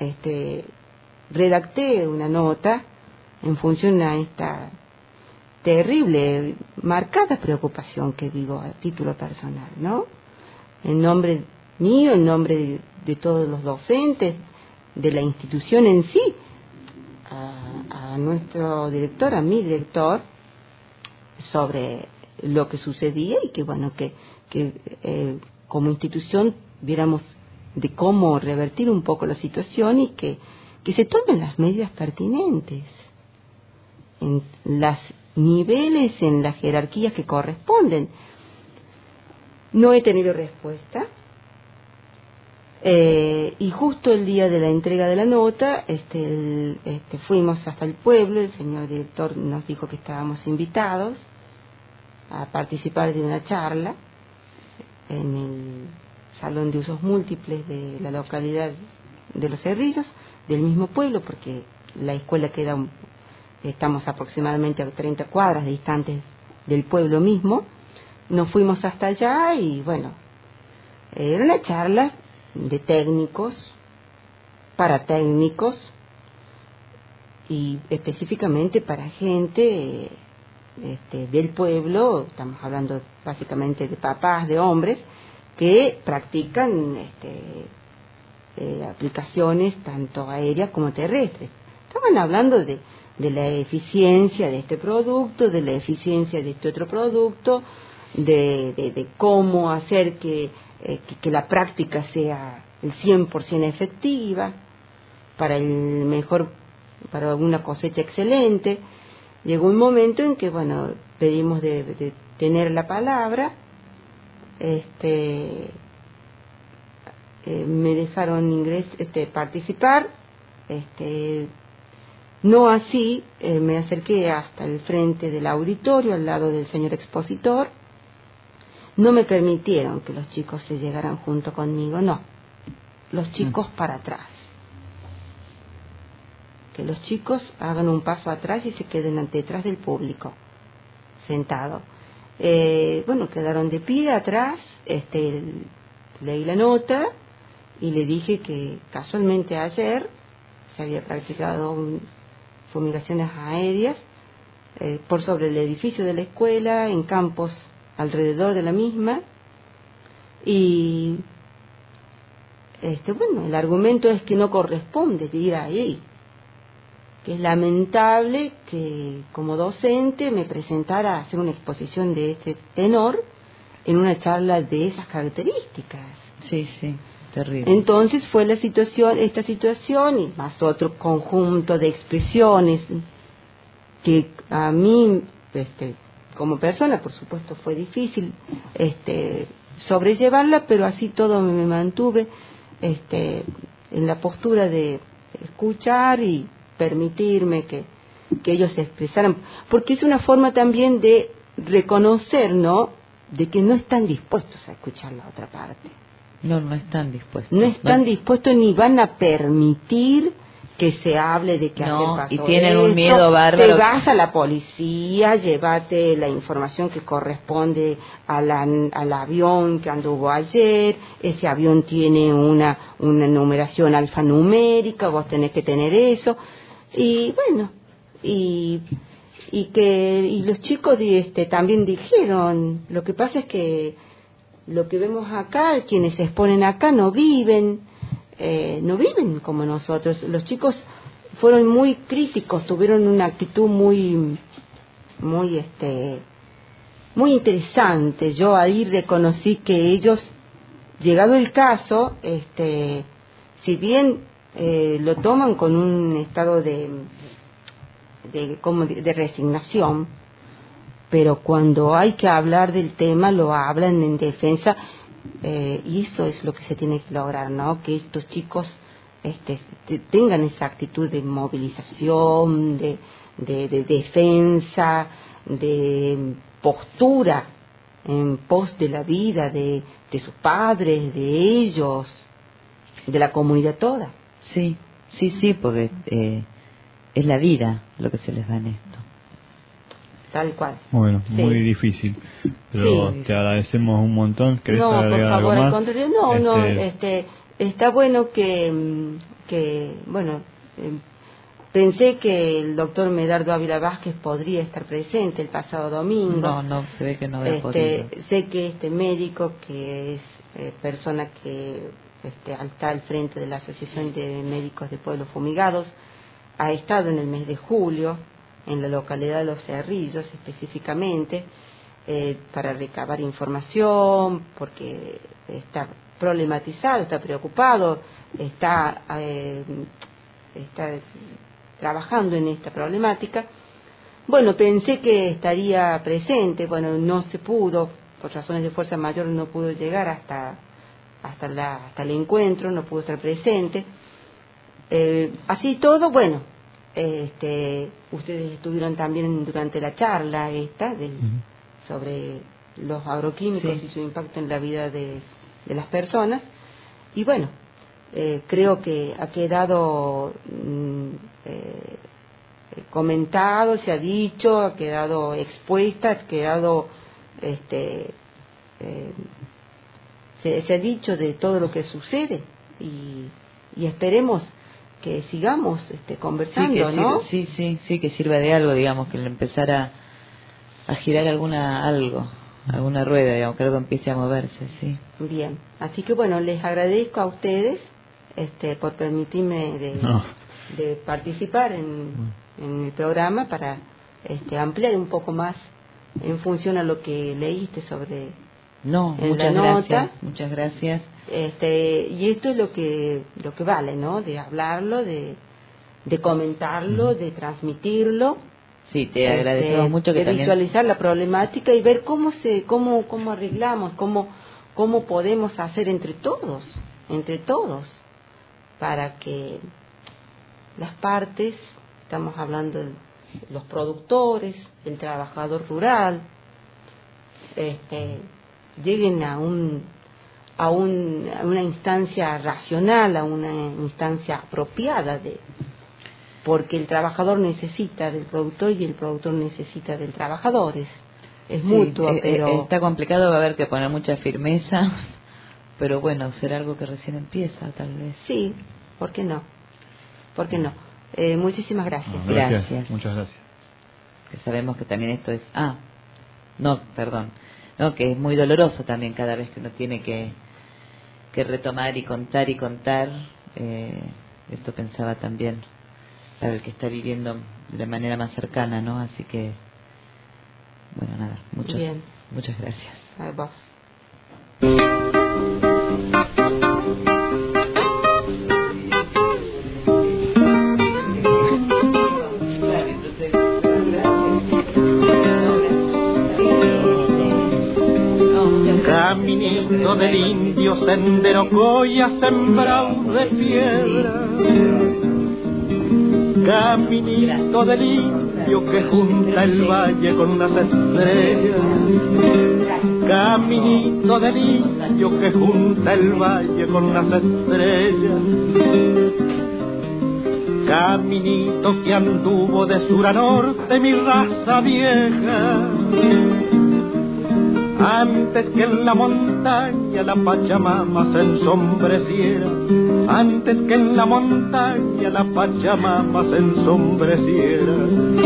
Redacté una nota en función a esta terrible, marcada preocupación que digo a título personal, ¿no? En nombre mío, en nombre de todos los docentes, de la institución en sí, a nuestro director, a mi director, sobre lo que sucedía y que bueno, que como institución viéramos de cómo revertir un poco la situación y que se tomen las medidas pertinentes en los niveles, en las jerarquías que corresponden. No he tenido respuesta, y justo el día de la entrega de la nota, fuimos hasta el pueblo. El señor director nos dijo que estábamos invitados a participar de una charla en el Salón de Usos Múltiples de la localidad de Los Cerrillos, del mismo pueblo, porque la escuela estamos aproximadamente a 30 cuadras distantes del pueblo mismo. Nos fuimos hasta allá y bueno, era una charla de técnicos, para técnicos y específicamente para gente del pueblo. Estamos hablando básicamente de papás, de hombres que practican aplicaciones tanto aéreas como terrestres. Estaban hablando de la eficiencia de este producto, de la eficiencia de este otro producto, de cómo hacer que la práctica sea el 100% efectiva para una cosecha excelente. Llegó un momento en que bueno, pedimos de tener la palabra. Me dejaron participar, no así, me acerqué hasta el frente del auditorio, al lado del señor expositor. No me permitieron que los chicos se llegaran junto conmigo, no, los chicos para atrás, que los chicos hagan un paso atrás y se queden detrás del público, sentado. Bueno, quedaron de pie atrás, leí la nota y le dije que casualmente ayer se había practicado fumigaciones aéreas por sobre el edificio de la escuela, en campos alrededor de la misma, y bueno, el argumento es que no corresponde ir ahí, que es lamentable que como docente me presentara a hacer una exposición de este tenor en una charla de esas características. Sí, sí, terrible. Entonces fue esta situación y más otro conjunto de expresiones que a mí, como persona, por supuesto, fue difícil sobrellevarla, pero así todo me mantuve en la postura de escuchar y permitirme que ellos se expresaran, porque es una forma también de reconocer, ¿no?, de que no están dispuestos a escuchar la otra parte. No están dispuestos. No están dispuestos ni van a permitir que se hable de que ayer pasó y tienen esto, un miedo bárbaro. Te vas a la policía, llévate la información que corresponde al avión que anduvo ayer, ese avión tiene una numeración alfanumérica, vos tenés que tener eso, y bueno, y los chicos también dijeron, lo que pasa es que lo que vemos acá, quienes se exponen acá no viven como nosotros. Los chicos fueron muy críticos, tuvieron una actitud muy interesante. Yo ahí reconocí que ellos, llegado el caso, si bien lo toman con un estado de resignación, pero cuando hay que hablar del tema lo hablan en defensa, y eso es lo que se tiene que lograr, ¿no? Que estos chicos tengan esa actitud de movilización, de defensa, de postura en pos de la vida de sus padres, de ellos, de la comunidad toda. Sí, porque es la vida lo que se les va en esto. Tal cual. Bueno, sí. Muy difícil, pero te agradecemos un montón. ¿Querés agregar algo más? Al contrario, no, está bueno que bueno, pensé que el doctor Medardo Ávila Vázquez podría estar presente el pasado domingo. No, se ve que no había podido. Sé que este médico, que es persona que está al frente de la Asociación de Médicos de Pueblos Fumigados, ha estado en el mes de julio en la localidad de Los Cerrillos específicamente, para recabar información, porque está problematizado, está preocupado, está trabajando en esta problemática. Bueno, pensé que estaría presente, bueno, no se pudo, por razones de fuerza mayor no pudo llegar hasta el encuentro, no pudo estar presente. Así todo, bueno, ustedes estuvieron también durante la charla sobre los agroquímicos y su impacto en la vida de las personas, y bueno, creo que ha quedado comentado, se ha dicho, ha quedado expuesta, ha quedado se ha dicho de todo lo que sucede, y esperemos que sigamos conversando, ¿no? Sí, que sirva de algo, digamos, que empezar a girar alguna rueda, digamos, que algo empiece a moverse, sí. Bien, así que bueno, les agradezco a ustedes por permitirme de participar en el programa para ampliar un poco más en función a lo que leíste sobre muchas gracias. Y esto es lo que vale, ¿no? De hablarlo, de comentarlo, de transmitirlo. Sí, te agradecemos mucho que de también visualizar la problemática y ver cómo arreglamos, cómo podemos hacer entre todos, para que las partes, estamos hablando de los productores, el trabajador rural, lleguen a una instancia racional, a una instancia apropiada, porque el trabajador necesita del productor y el productor necesita del trabajador, es mutuo, pero está complicado, va a haber que poner mucha firmeza pero bueno, será algo que recién empieza, tal vez. Sí, ¿por qué no? ¿Por qué no? Muchísimas gracias. Gracias. Muchas gracias. Que sabemos que también esto es... que es muy doloroso también cada vez que uno tiene que retomar y contar. Esto pensaba también para el que está viviendo de manera más cercana, ¿no? Así que, bueno, nada, muchas gracias. A vos. Caminito del indio, sendero coya sembrado de piedra. Caminito del indio que junta el valle con las estrellas. Caminito del indio que junta el valle con las estrellas. Caminito que anduvo de sur a norte mi raza vieja. Antes que en la montaña la Pachamama se ensombreciera, antes que en la montaña la Pachamama se ensombreciera.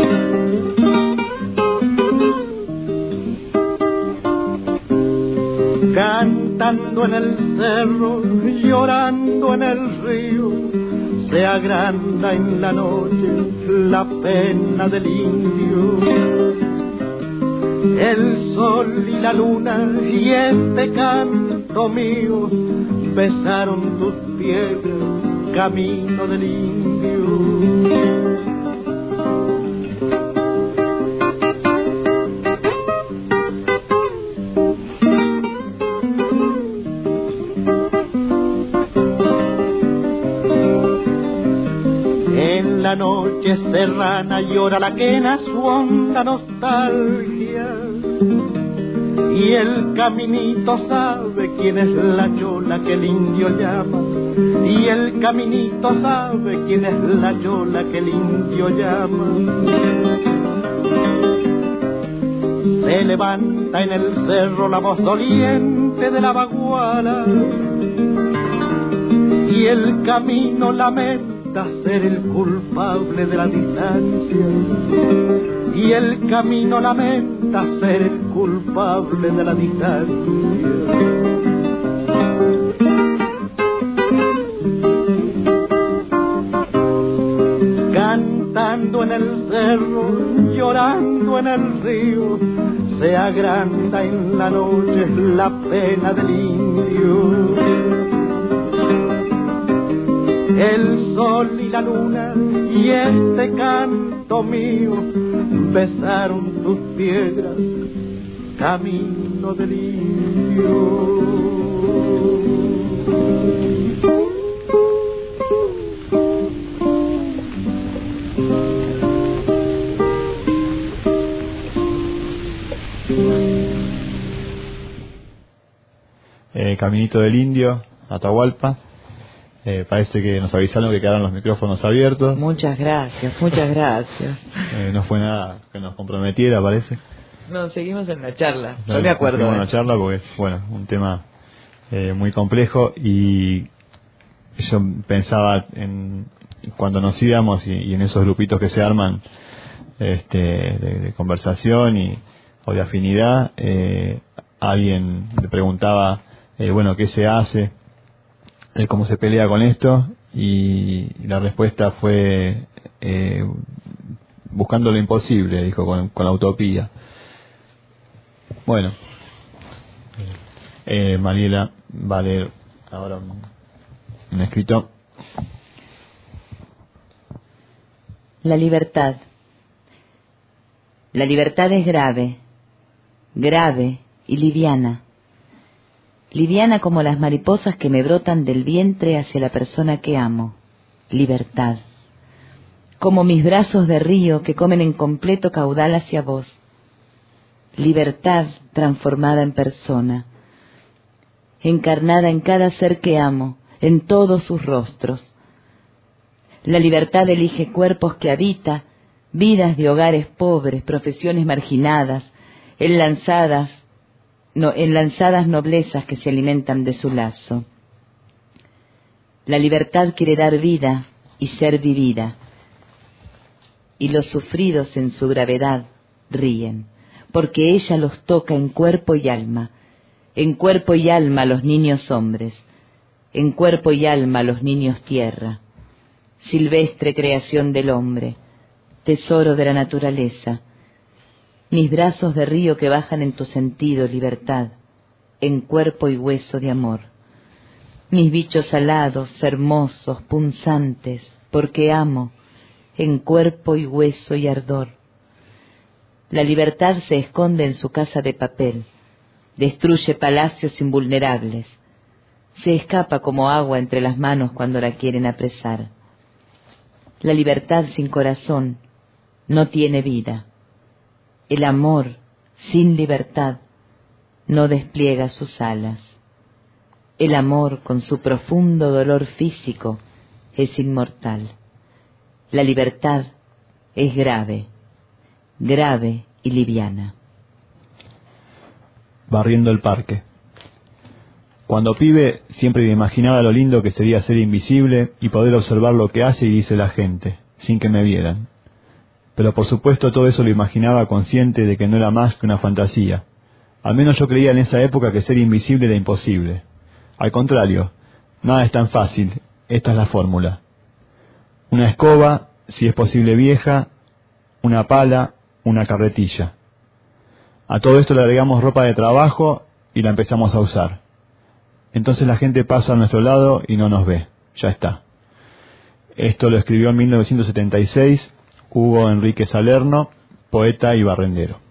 Cantando en el cerro, llorando en el río, se agranda en la noche la pena del indio. El sol y la luna y este canto mío besaron tus piedras, camino del indio. En la noche serrana llora la quena su honda nostalgia. Y el caminito sabe quién es la chola que el indio llama. Y el caminito sabe quién es la chola que el indio llama. Se levanta en el cerro la voz doliente de la baguala. Y el camino lamenta ser el culpable de la distancia. Y el camino lamenta ser el culpable de la distancia. Cantando en el cerro, llorando en el río, se agranda en la noche la pena del indio. El sol y la luna y este canto mío besaron tus piedras, camino del indio. Caminito del Indio, Atahualpa. Parece que nos avisaron que quedaron los micrófonos abiertos. Muchas gracias. No fue nada que nos comprometiera, parece. No, seguimos en la charla. No me acuerdo. Seguimos en la charla porque es, un tema muy complejo, y yo pensaba en cuando nos íbamos y en esos grupitos que se arman de conversación o de afinidad, alguien le preguntaba, ¿qué se hace? ¿Cómo se pelea con esto? Y la respuesta fue buscando lo imposible, dijo, con la utopía. Bueno, Mariela va a leer ahora un escrito. La libertad. La libertad es grave y liviana. Liviana como las mariposas que me brotan del vientre hacia la persona que amo. Libertad. Como mis brazos de río que comen en completo caudal hacia vos. Libertad transformada en persona. Encarnada en cada ser que amo, en todos sus rostros. La libertad elige cuerpos que habita, vidas de hogares pobres, profesiones marginadas, enlazadas enlazadas noblezas que se alimentan de su lazo. La libertad quiere dar vida y ser vivida, y los sufridos en su gravedad ríen, porque ella los toca en cuerpo y alma los niños hombres, en cuerpo y alma los niños tierra, silvestre creación del hombre, tesoro de la naturaleza, mis brazos de río que bajan en tu sentido, libertad, en cuerpo y hueso de amor, mis bichos alados, hermosos, punzantes, porque amo, en cuerpo y hueso y ardor. La libertad se esconde en su casa de papel, destruye palacios invulnerables, se escapa como agua entre las manos cuando la quieren apresar. La libertad sin corazón no tiene vida. El amor sin libertad no despliega sus alas. El amor con su profundo dolor físico es inmortal. La libertad es grave, grave y liviana. Barriendo el parque. Cuando pibe siempre me imaginaba lo lindo que sería ser invisible y poder observar lo que hace y dice la gente, sin que me vieran. Pero por supuesto todo eso lo imaginaba consciente de que no era más que una fantasía. Al menos yo creía en esa época que ser invisible era imposible. Al contrario, nada es tan fácil, esta es la fórmula. Una escoba, si es posible vieja, una pala, una carretilla. A todo esto le agregamos ropa de trabajo y la empezamos a usar. Entonces la gente pasa a nuestro lado y no nos ve. Ya está. Esto lo escribió en 1976 Hugo Enrique Salerno, poeta y barrendero.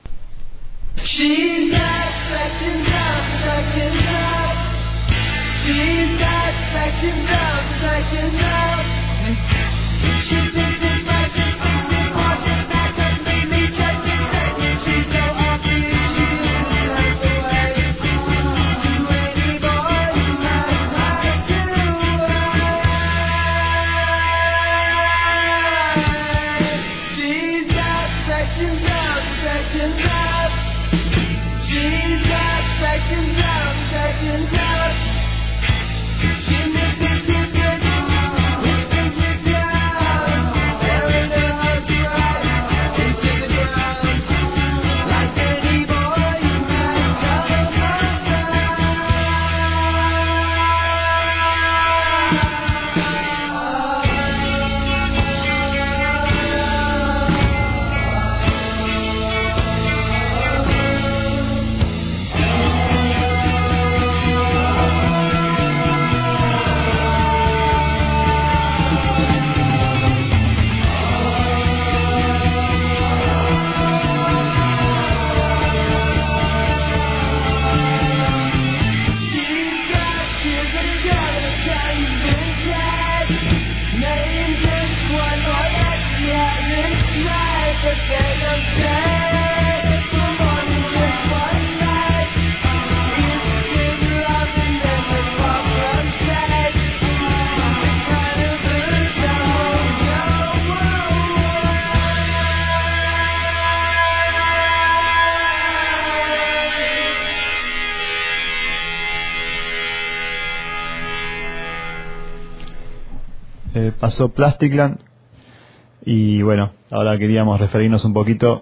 Pasó Plasticland y bueno, ahora queríamos referirnos un poquito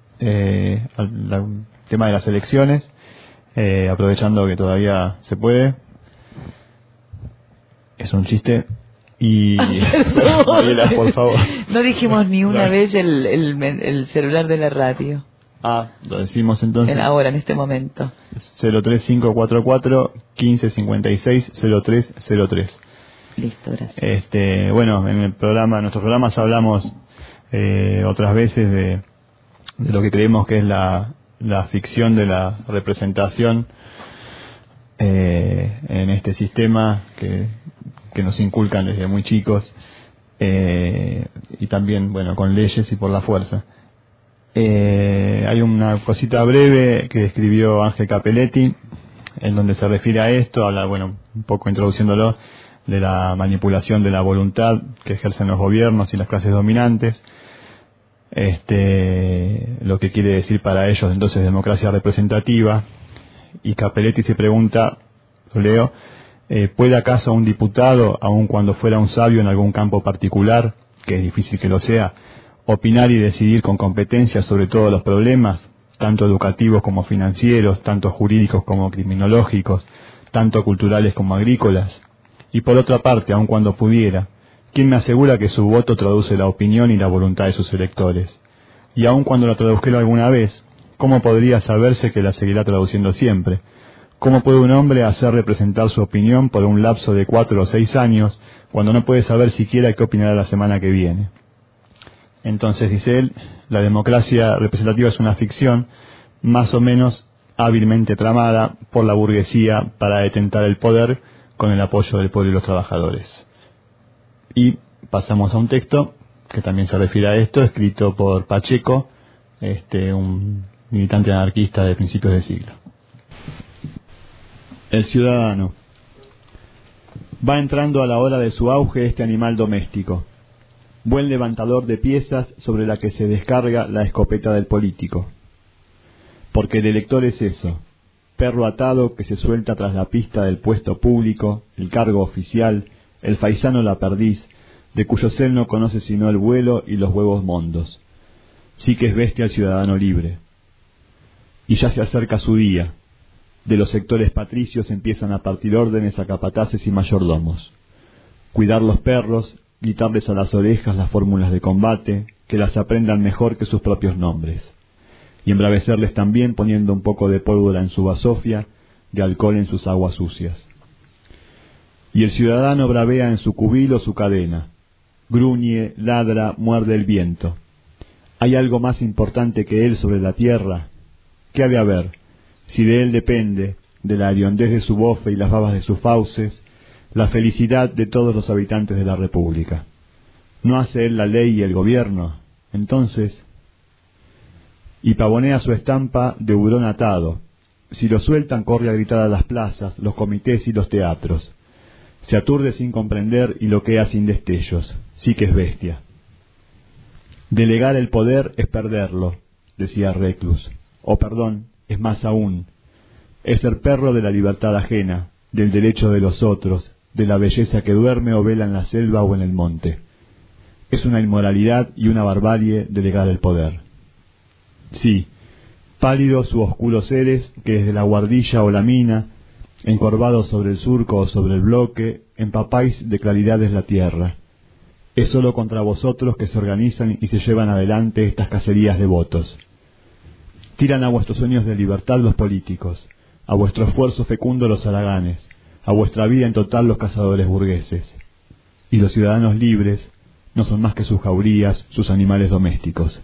al tema de las elecciones, aprovechando que todavía se puede. Es un chiste y Mariela, por favor. No dijimos ni una vez el celular de la radio. Lo decimos entonces. Ahora, en este momento. 03544 1556 0303. Listo, gracias. Bueno, en nuestros programas hablamos otras veces de lo que creemos que es la ficción de la representación en este sistema que nos inculcan desde muy chicos y también, bueno, con leyes y por la fuerza. Hay una cosita breve que escribió Ángel Capelletti en donde se refiere a esto, habla, bueno, un poco introduciéndolo, de la manipulación de la voluntad que ejercen los gobiernos y las clases dominantes, lo que quiere decir para ellos entonces democracia representativa, y Capelletti se pregunta, lo leo, ¿puede acaso un diputado, aun cuando fuera un sabio en algún campo particular, que es difícil que lo sea, opinar y decidir con competencia sobre todos los problemas, tanto educativos como financieros, tanto jurídicos como criminológicos, tanto culturales como agrícolas? Y por otra parte, aun cuando pudiera, ¿quién me asegura que su voto traduce la opinión y la voluntad de sus electores? Y aun cuando la tradujera alguna vez, ¿cómo podría saberse que la seguirá traduciendo siempre? ¿Cómo puede un hombre hacer representar su opinión por un lapso de 4 o 6 años, cuando no puede saber siquiera qué opinará la semana que viene? Entonces, dice él, la democracia representativa es una ficción más o menos hábilmente tramada por la burguesía para detentar el poder con el apoyo del pueblo y los trabajadores. Y pasamos a un texto que también se refiere a esto, escrito por Pacheco, un militante anarquista de principios de siglo. El ciudadano. Va entrando a la hora de su auge este animal doméstico, buen levantador de piezas sobre la que se descarga la escopeta del político. Porque el elector es eso, perro atado que se suelta tras la pista del puesto público, el cargo oficial, el faisano la perdiz, de cuyo cel no conoce sino el vuelo y los huevos mondos. Sí que es bestia el ciudadano libre. Y ya se acerca su día. De los sectores patricios empiezan a partir órdenes a capataces y mayordomos. Cuidar los perros, gritarles a las orejas las fórmulas de combate, que las aprendan mejor que sus propios nombres. Y embravecerles también poniendo un poco de pólvora en su basofia, de alcohol en sus aguas sucias. Y el ciudadano bravea en su cubil o su cadena. Gruñe, ladra, muerde el viento. ¿Hay algo más importante que él sobre la tierra? ¿Qué ha de haber? Si de él depende, de la hediondez de su bofe y las babas de sus fauces, la felicidad de todos los habitantes de la República. ¿No hace él la ley y el gobierno? Entonces, y pavonea su estampa de hurón atado. Si lo sueltan, corre a gritar a las plazas, los comités y los teatros. Se aturde sin comprender y loquea sin destellos. Sí que es bestia. Delegar el poder es perderlo, decía Reclus. O perdón, es más aún. Es ser perro de la libertad ajena, del derecho de los otros, de la belleza que duerme o vela en la selva o en el monte. Es una inmoralidad y una barbarie delegar el poder. Sí, pálidos u oscuros seres que desde la guardilla o la mina, encorvados sobre el surco o sobre el bloque, empapáis de claridades la tierra. Es sólo contra vosotros que se organizan y se llevan adelante estas cacerías de votos. Tiran a vuestros sueños de libertad los políticos, a vuestro esfuerzo fecundo los haraganes, a vuestra vida en total los cazadores burgueses. Y los ciudadanos libres no son más que sus jaurías, sus animales domésticos.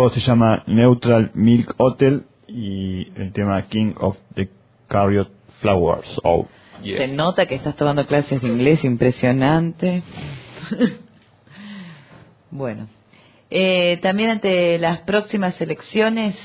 grupo se llama Neutral Milk Hotel y el tema King of the Carrot Flowers. Oh, yeah. Se nota que estás tomando clases de inglés, impresionante. Bueno, también ante las próximas elecciones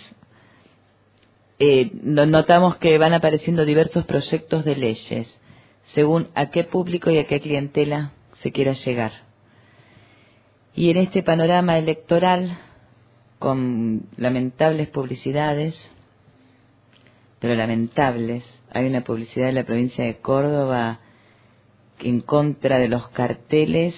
notamos que van apareciendo diversos proyectos de leyes, según a qué público y a qué clientela se quiera llegar. Y en este panorama electoral, con lamentables publicidades, pero lamentables, hay una publicidad en la provincia de Córdoba en contra de los carteles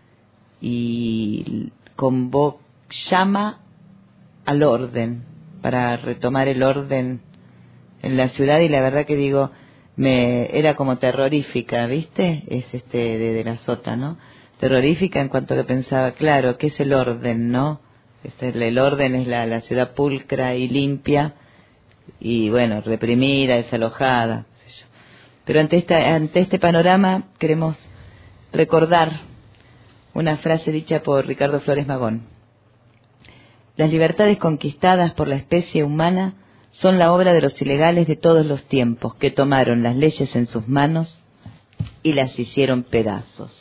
y llama al orden, para retomar el orden en la ciudad, y la verdad que digo, era como terrorífica, ¿viste? Es de la Sota, ¿no? Terrorífica en cuanto que pensaba, claro, ¿qué es el orden, no? El orden es la ciudad pulcra y limpia, y bueno, reprimida, desalojada, qué sé yo. Pero ante este panorama queremos recordar una frase dicha por Ricardo Flores Magón. Las libertades conquistadas por la especie humana son la obra de los ilegales de todos los tiempos, que tomaron las leyes en sus manos y las hicieron pedazos.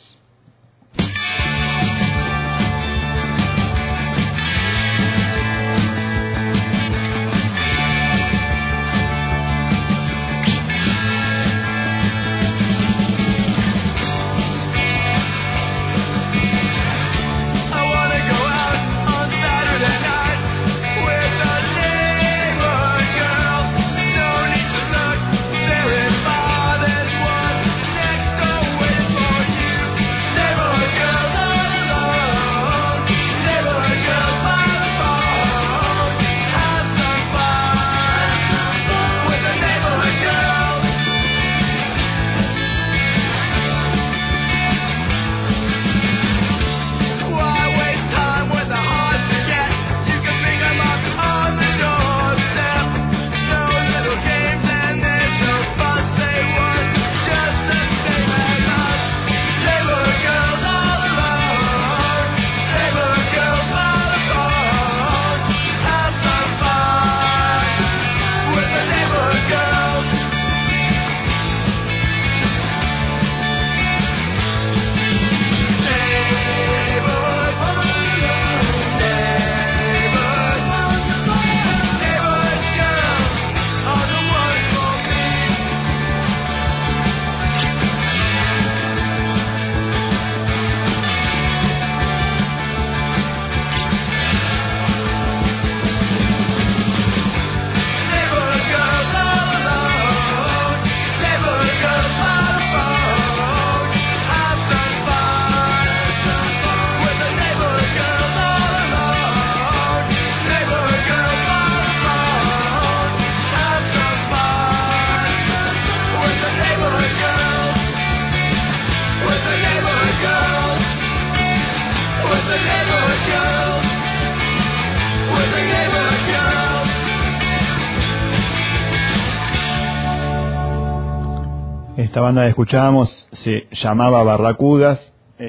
Esta banda que escuchábamos se llamaba Barracudas.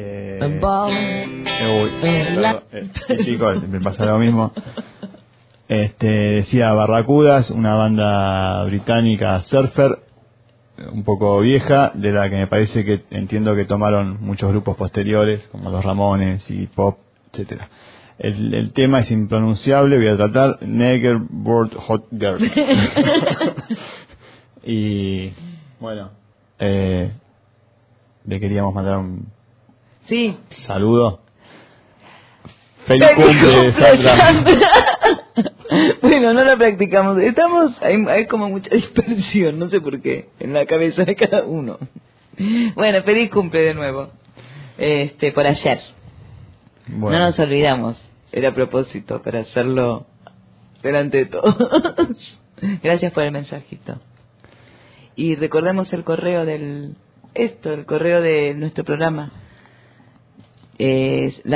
Chicos, me pasa lo mismo. Decía Barracudas, una banda británica surfer, un poco vieja, de la que me parece que entiendo que tomaron muchos grupos posteriores, como los Ramones y Pop, etcétera. El tema es impronunciable, voy a tratar Neger Board Hot Girl. Y bueno, le queríamos mandar un saludo. Feliz cumple, Sandra. Bueno, no lo practicamos. Hay como mucha dispersión, no sé por qué, en la cabeza de cada uno. Bueno, feliz cumple de nuevo. Por ayer. Bueno. No nos olvidamos. Era a propósito, para hacerlo delante de todos. Gracias por el mensajito. Y recordemos el correo el correo de nuestro programa. Es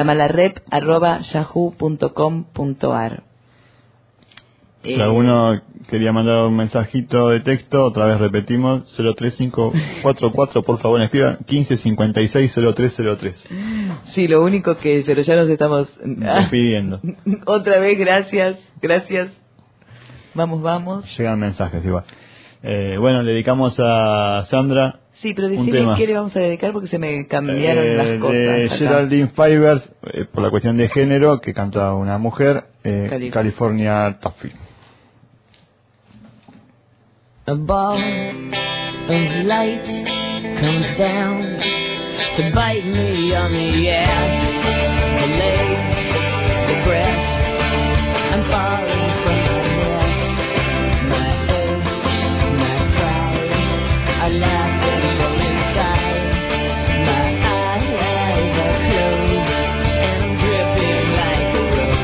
lamalarrep@yahoo.com.ar. Si alguno quería mandar un mensajito de texto, otra vez repetimos, 03544, por favor escriban 15560303. Sí, lo único que... Pero ya nos estamos... despidiendo. Otra vez, gracias. Vamos. Llegan mensajes igual. Bueno, le dedicamos a Sandra. Sí, pero decime qué le vamos a dedicar porque se me cambiaron las cosas. De Geraldine Fibers, por la cuestión de género, que canta una mujer, California Taffy. A ball of light comes down to bite me on the ass, the legs, the breath. I'm falling from my nest, my earth, my pride. I laugh and from inside. My eyes are closed and I'm dripping like a rose.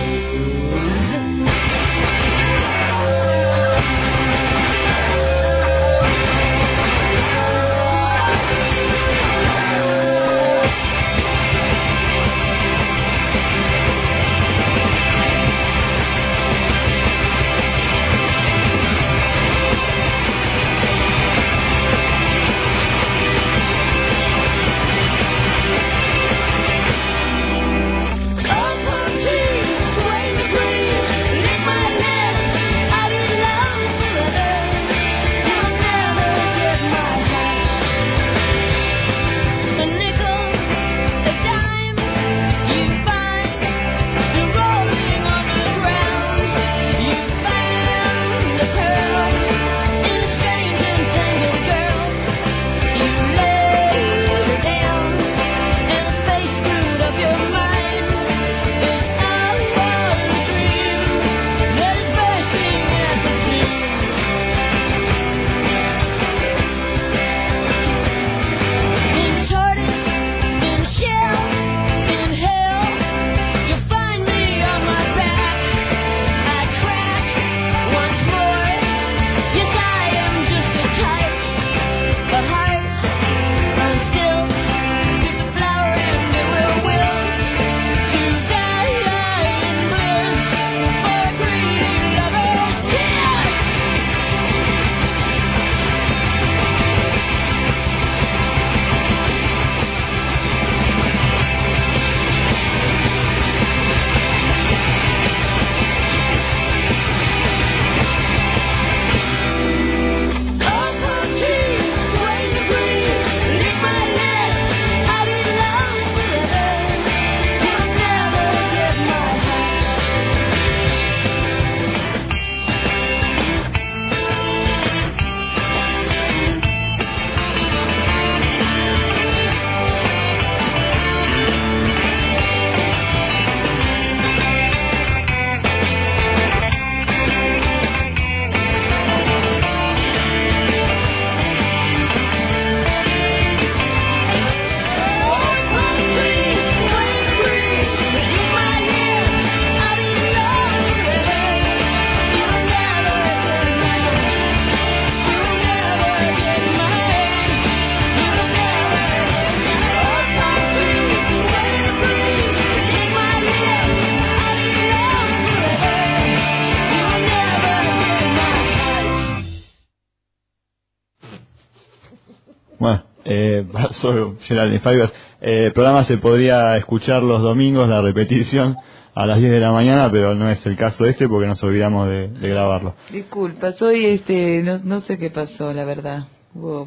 Pasó Geraldine Fibers. El programa se podría escuchar los domingos, la repetición a las 10 de la mañana, pero no es el caso porque nos olvidamos de grabarlo. Disculpa, soy no sé qué pasó, la verdad. Hubo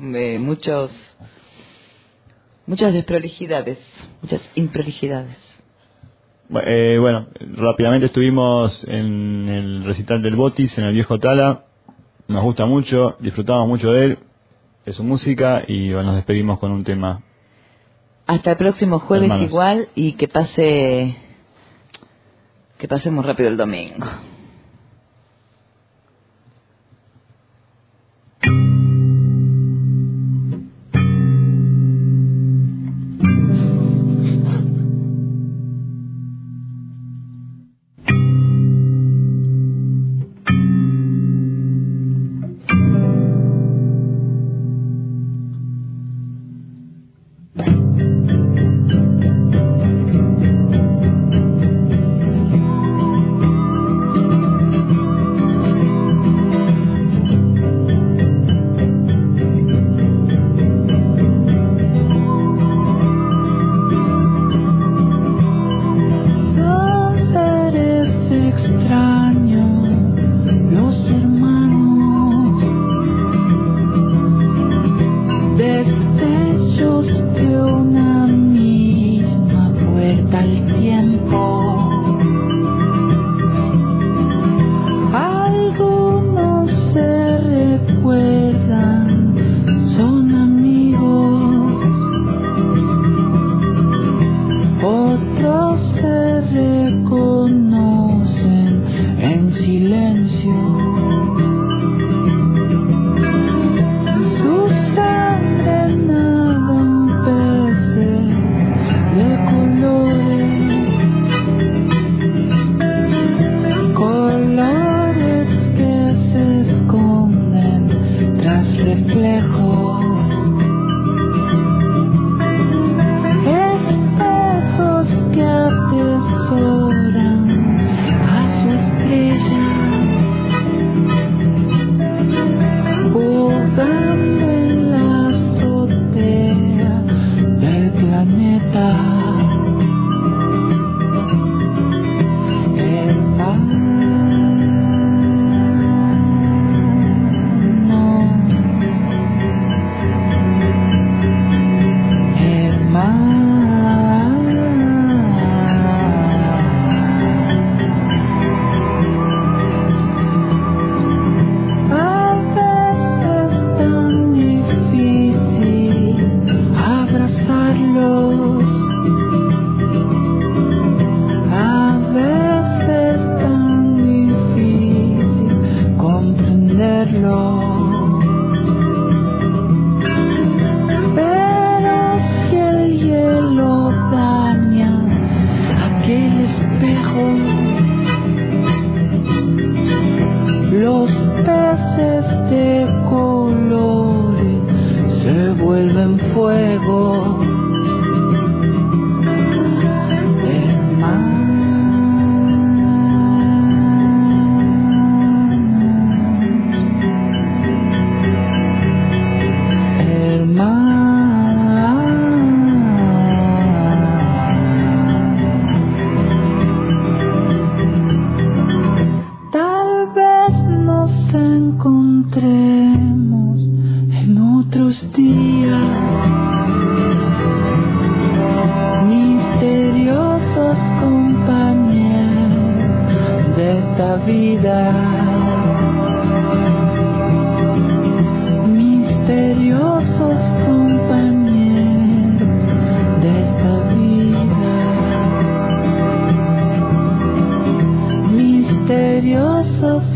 muchas desprolijidades, muchas improlijidades. Bueno, rápidamente estuvimos en el recital del Botis en el Viejo Tala. Nos gusta mucho, disfrutamos mucho de él, de su música, y nos despedimos con un tema. Hasta el próximo jueves, hermanos. Igual, y que pasemos rápido el domingo. al tiempo. Algunos se recuerdan, son amigos, otros se reconocen en silencio. Su sangre nada en peces de colores que se esconden tras reflejos. Espejos que atesoran a su estrella, jugando en la azotea del planeta. Los peces de colores se vuelven fuego. El mar, el mar. Tal vez nos encontremos en otros días, misteriosos compañeros de esta vida, misteriosos compañeros de esta vida, misteriosos